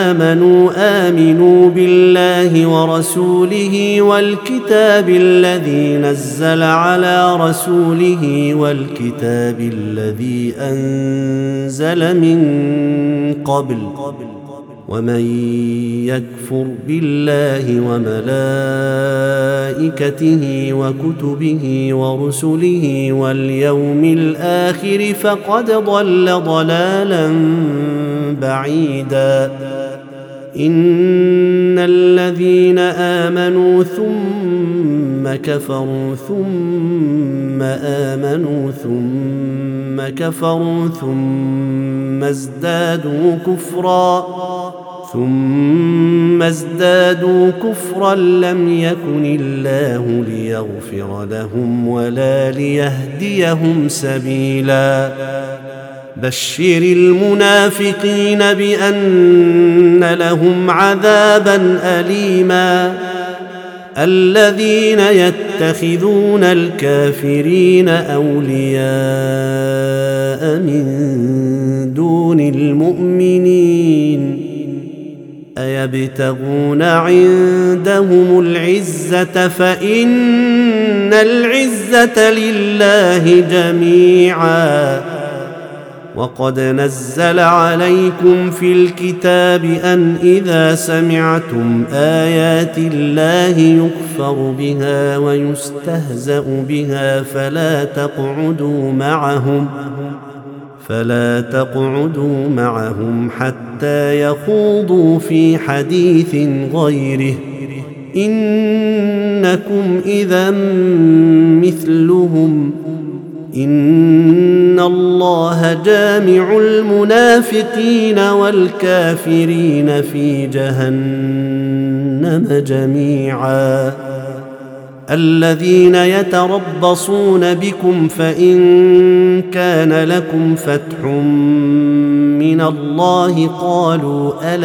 آمنوا بالله ورسوله والكتاب الذي نزل على رسوله والكتاب الذي أنزل من قبل ومن يكفر بالله وملائكته وكتبه ورسله واليوم الآخر فقد ضل ضلالا بعيدا إن الذين آمنوا ثم كفروا ثم آمنوا ثم كفروا ثم ازدادوا كفرا لم يكن الله ليغفر لهم ولا ليهديهم سبيلا بشر المنافقين بأن لهم عذابا أليما الذين يتخذون الكافرين أولياء من دون المؤمنين أيبتغون عندهم العزة فإن العزة لله جميعا وقد نزل عليكم في الكتاب أن إذا سمعتم آيات الله يكفر بها ويستهزأ بها فلا تقعدوا معهم حتى يخوضوا في حديث غيره إنكم إذا مثلهم إن الله جامع المنافقين والكافرين في جهنم جميعا الذين يتربصون بكم فإن كان لكم فتح من الله قالوا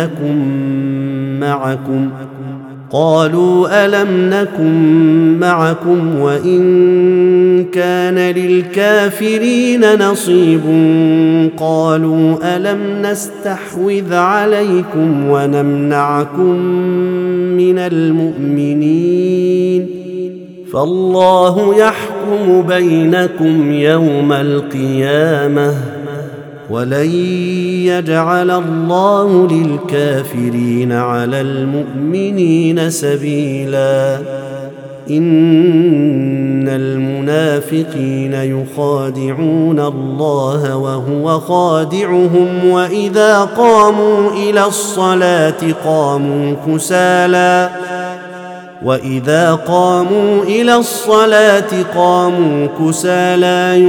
ألم نكن معكم وإن كان للكافرين نصيب قالوا ألم نستحوذ عليكم ونمنعكم من المؤمنين فالله يحكم يحكم بينكم يوم القيامة ولن يجعل الله للكافرين على المؤمنين سبيلا إن المنافقين يخادعون الله وهو خادعهم وإذا قاموا إلى الصلاة قاموا كسالى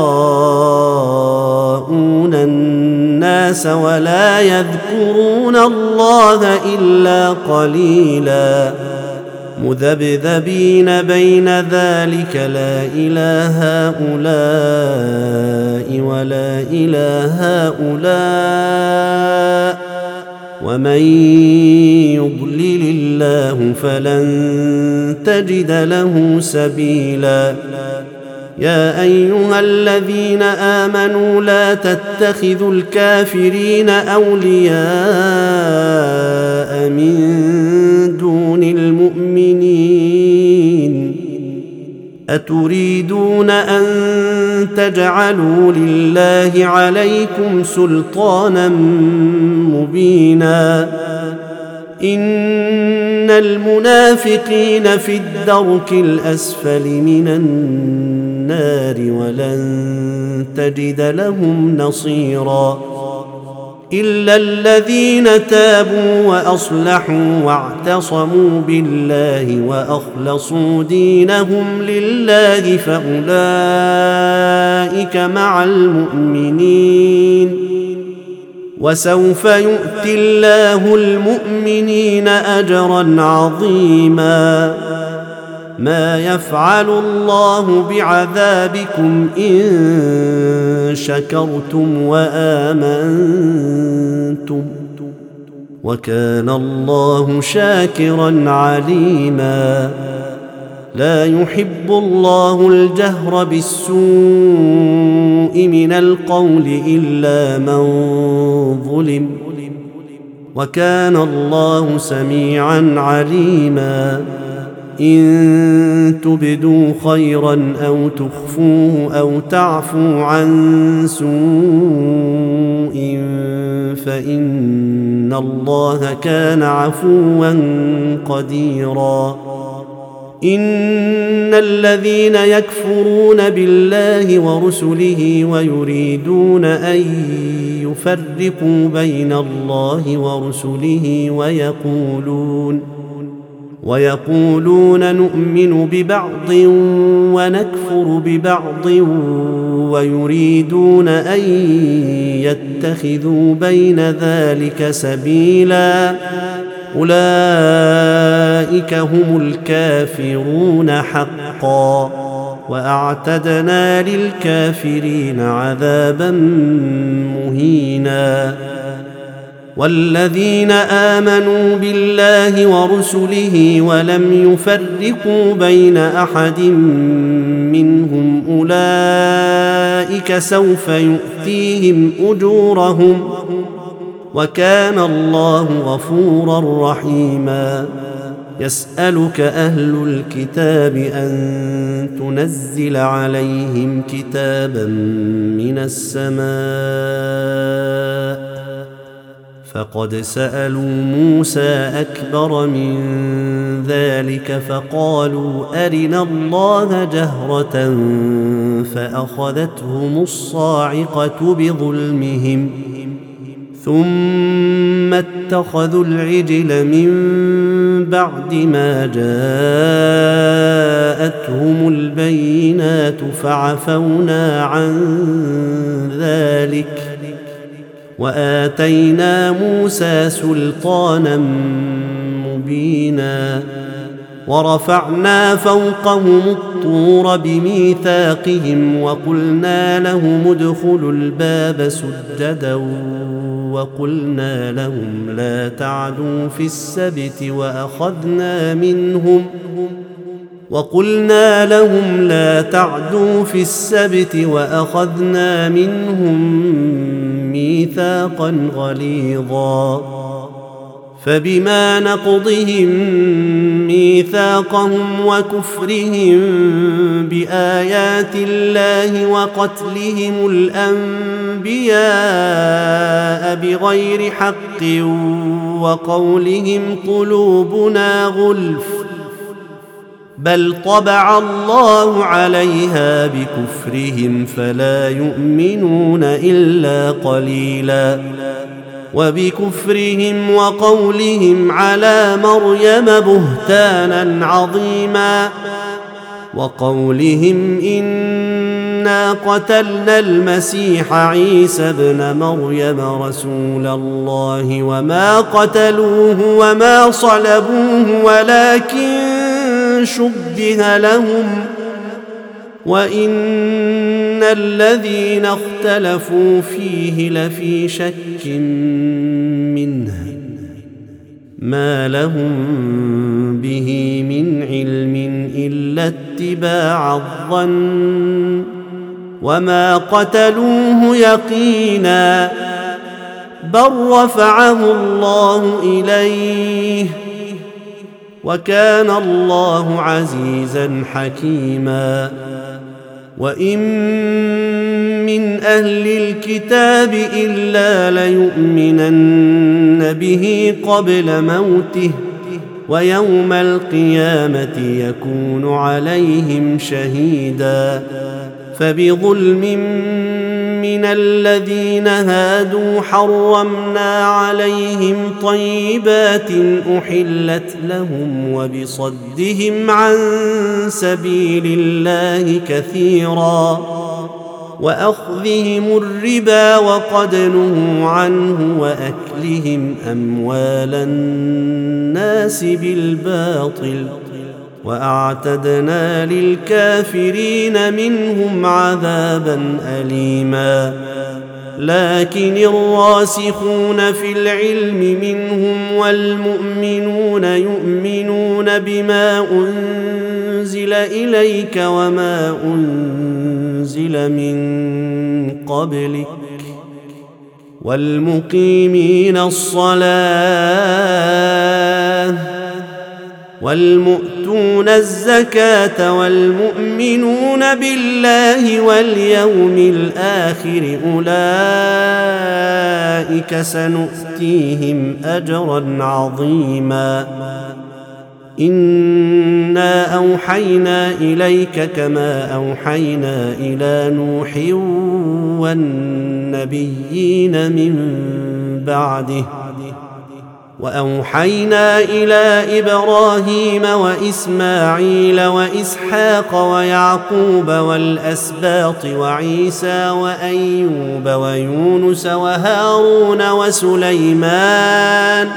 يراءون الناس ولا يذكرون الله إلا قليلا مذبذبين بين ذلك لا إلى هؤلاء ولا إلى هؤلاء ومن يضلل الله فلن تجد له سبيلا يا أيها الذين آمنوا لا تتخذوا الكافرين أولياء من دون المؤمنين أتريدون أن تجعلوا لله عليكم سلطانا مبينا إن المنافقين في الدرك الأسفل من النار ولن تجد لهم نصيرا إلا الذين تابوا وأصلحوا واعتصموا بالله وأخلصوا دينهم لله فأولئك مع المؤمنين وسوف يؤتي الله المؤمنين أجرا عظيما ما يفعل الله بعذابكم إن شكرتم وآمنتم وكان الله شاكرا عليما لا يحب الله الجهر بالسوء من القول إلا من ظلم وكان الله سميعا عليما إن تبدوا خيرا أو تخفوه أو تعفوا عن سوء فإن الله كان عفوا قديرا إن الذين يكفرون بالله ورسله ويريدون أن يفرقوا بين الله ورسله ويقولون نؤمن ببعض ونكفر ببعض ويريدون أن يتخذوا بين ذلك سبيلا أولئك هم الكافرون حقا وأعتدنا للكافرين عذابا مهينا والذين آمنوا بالله ورسله ولم يفرقوا بين أحد منهم أولئك سوف يؤتيهم أجورهم وكان الله غفورا رحيما يسألك أهل الكتاب أن تنزل عليهم كتابا من السماء فقد سألوا موسى أكبر من ذلك فقالوا أرنا الله جهرة فأخذتهم الصاعقة بظلمهم ثم اتخذوا العجل من بعد ما جاءتهم البينات فعفونا عن ذلك وآتينا موسى سلطانا مبينا ورفعنا فوقهم الطور بميثاقهم وقلنا لهم ادخلوا الباب سجدا وقلنا لهم لا تعدوا في السبت وأخذنا منهم ميثاقا غليظا فبما نقضهم ميثاقهم وكفرهم بآيات الله وقتلهم الأنبياء بغير حق وقولهم قلوبنا غلف بل طبع الله عليها بكفرهم فلا يؤمنون إلا قليلا وبكفرهم وقولهم على مريم بهتانا عظيما وقولهم إنا قتلنا المسيح عيسى ابن مريم رسول الله وما قتلوه وما صلبوه ولكن شبه لهم وإن الذين اختلفوا فيه لفي شك منه ما لهم به من علم إلا اتباع الظن وما قتلوه يقينا بل رفعه الله إليه وكان الله عزيزا حكيما وإن من أهل الكتاب إلا ليؤمنن به قبل موته ويوم القيامة يكون عليهم شهيدا فبظلم من الذين هادوا حرمنا عليهم طيبات أحلت لهم وبصدهم عن سبيل الله كثيرا وأخذهم الربا وقد نهوا عنه وأكلهم أموال الناس بالباطل وأعتدنا للكافرين منهم عذابا أليما لكن الراسخون في العلم منهم والمؤمنون يؤمنون بما أنزل إليك وما أنزل من قبلك والمقيمين الصلاة والمؤتون الزكاة والمؤمنون بالله واليوم الآخر أولئك سنؤتيهم أجرا عظيما إنا أوحينا إليك كما أوحينا إلى نوح والنبيين من بعده وأوحينا إلى إبراهيم وإسماعيل وإسحاق ويعقوب والأسباط وعيسى وأيوب ويونس وهارون وسليمان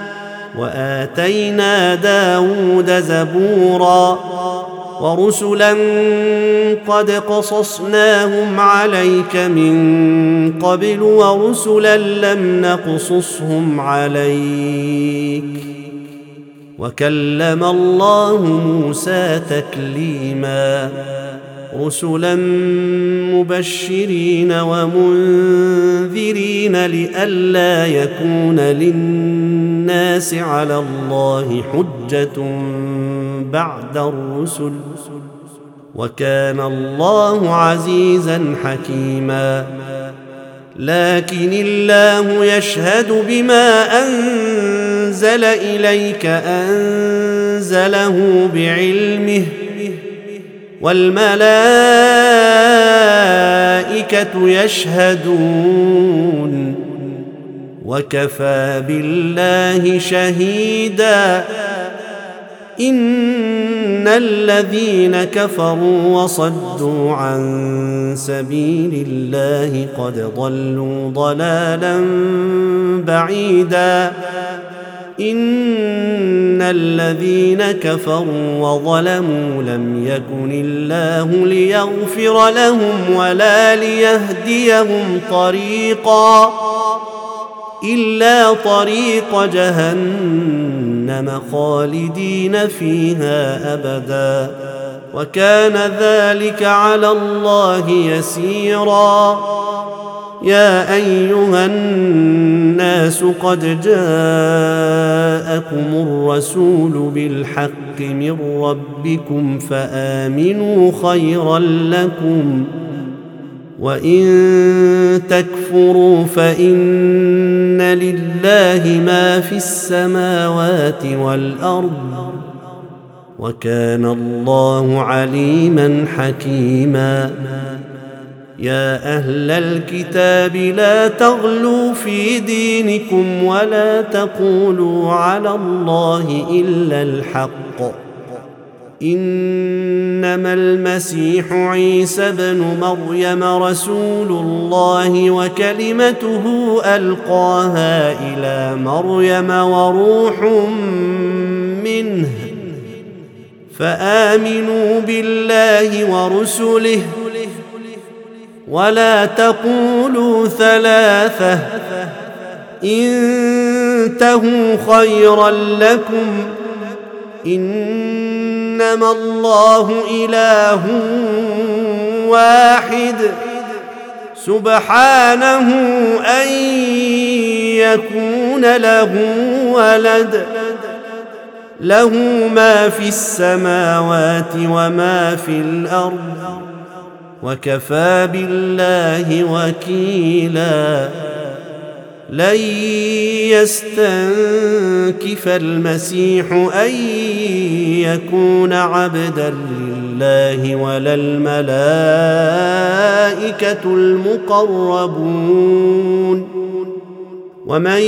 وآتينا داود زبورا ورسلا قد قصصناهم عليك من قبل ورسلا لم نقصصهم عليك وكلم الله موسى تكليما رسلا مبشرين ومنذرين لئلا يكون للناس على الله حجة بعد الرسل وكان الله عزيزا حكيما لكن الله يشهد بما أنزل إليك أنزله بعلمه والملائكة يشهدون وكفى بالله شهيدا إن الذين كفروا وصدوا عن سبيل الله قد ضلوا ضلالا بعيدا إن الذين كفروا وظلموا لم يكن الله ليغفر لهم ولا ليهديهم طريقا إلا طريق جهنم خالدين فيها أبدا وكان ذلك على الله يسيرا يا أيها الناس قد جاءكم الرسول بالحق من ربكم فآمنوا خيرا لكم وإن تكفروا فإن لله ما في السماوات والأرض وكان الله عليما حكيما يا أهل الكتاب لا تغلوا في دينكم ولا تقولوا على الله إلا الحق إنما المسيح عيسى بن مريم رسول الله وكلمته ألقاها إلى مريم وروح منه فآمنوا بالله ورسله ولا تقولوا ثلاثة انتهوا خيرا لكم إنما الله إله واحد سبحانه أن يكون له ولد له ما في السماوات وما في الأرض وكفى بالله وكيلا لن يستنكف المسيح أن يكون عبدا لله ولا الملائكة المقربون ومن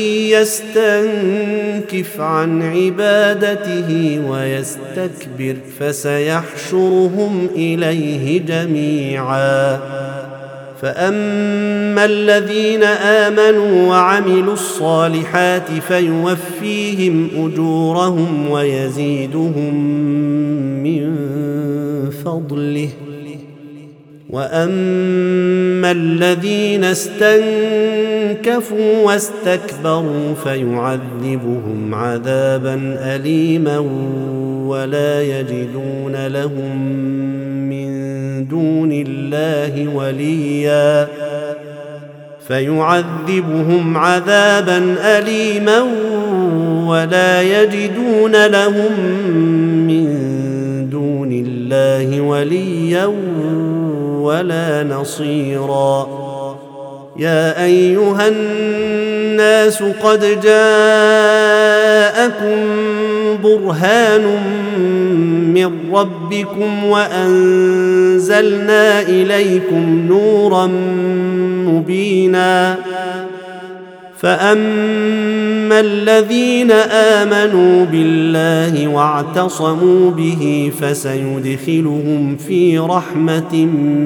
يستنكف عن عبادته ويستكبر فسيحشرهم إليه جميعا فأما الذين آمنوا وعملوا الصالحات فيوفيهم أجورهم ويزيدهم من فضله وأما الذين استنكفوا واستكبروا فيعذبهم عذابا أليما ولا يجدون لهم من دون الله وليا فيعذبهم عذابا أليما ولا يجدون لهم من دون الله وليا ولا نصيرا يا أيها الناس قد جاءكم برهان من ربكم وأنزلنا إليكم نورا مبينا فأما الذين آمنوا بالله واعتصموا به فسيدخلهم في رحمة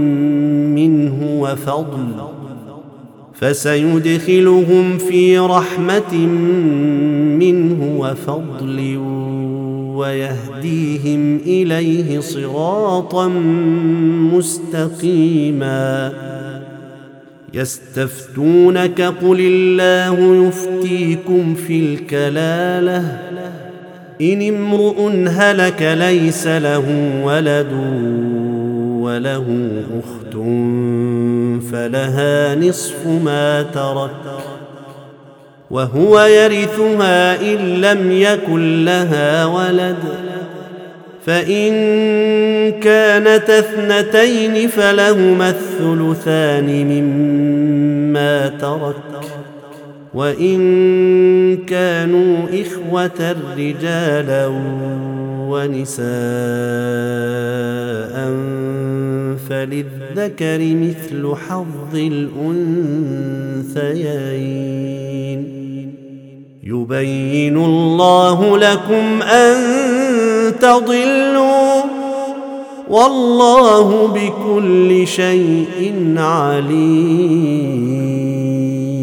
منه وفضل ويهديهم إليه صراطا مستقيما يستفتونك قل الله يفتيكم في الكلالة إن امرؤ هلك ليس له ولد وله أخت فلها نصف ما ترك وهو يرثها إن لم يكن لها ولد فإن كانت اثنتين فلهما الثلثان مما ترك وإن كانوا إخوة رجالا ونساء فللذكر مثل حظ الأنثيين يبين الله لكم أن تضلوا والله بكل شيء عليم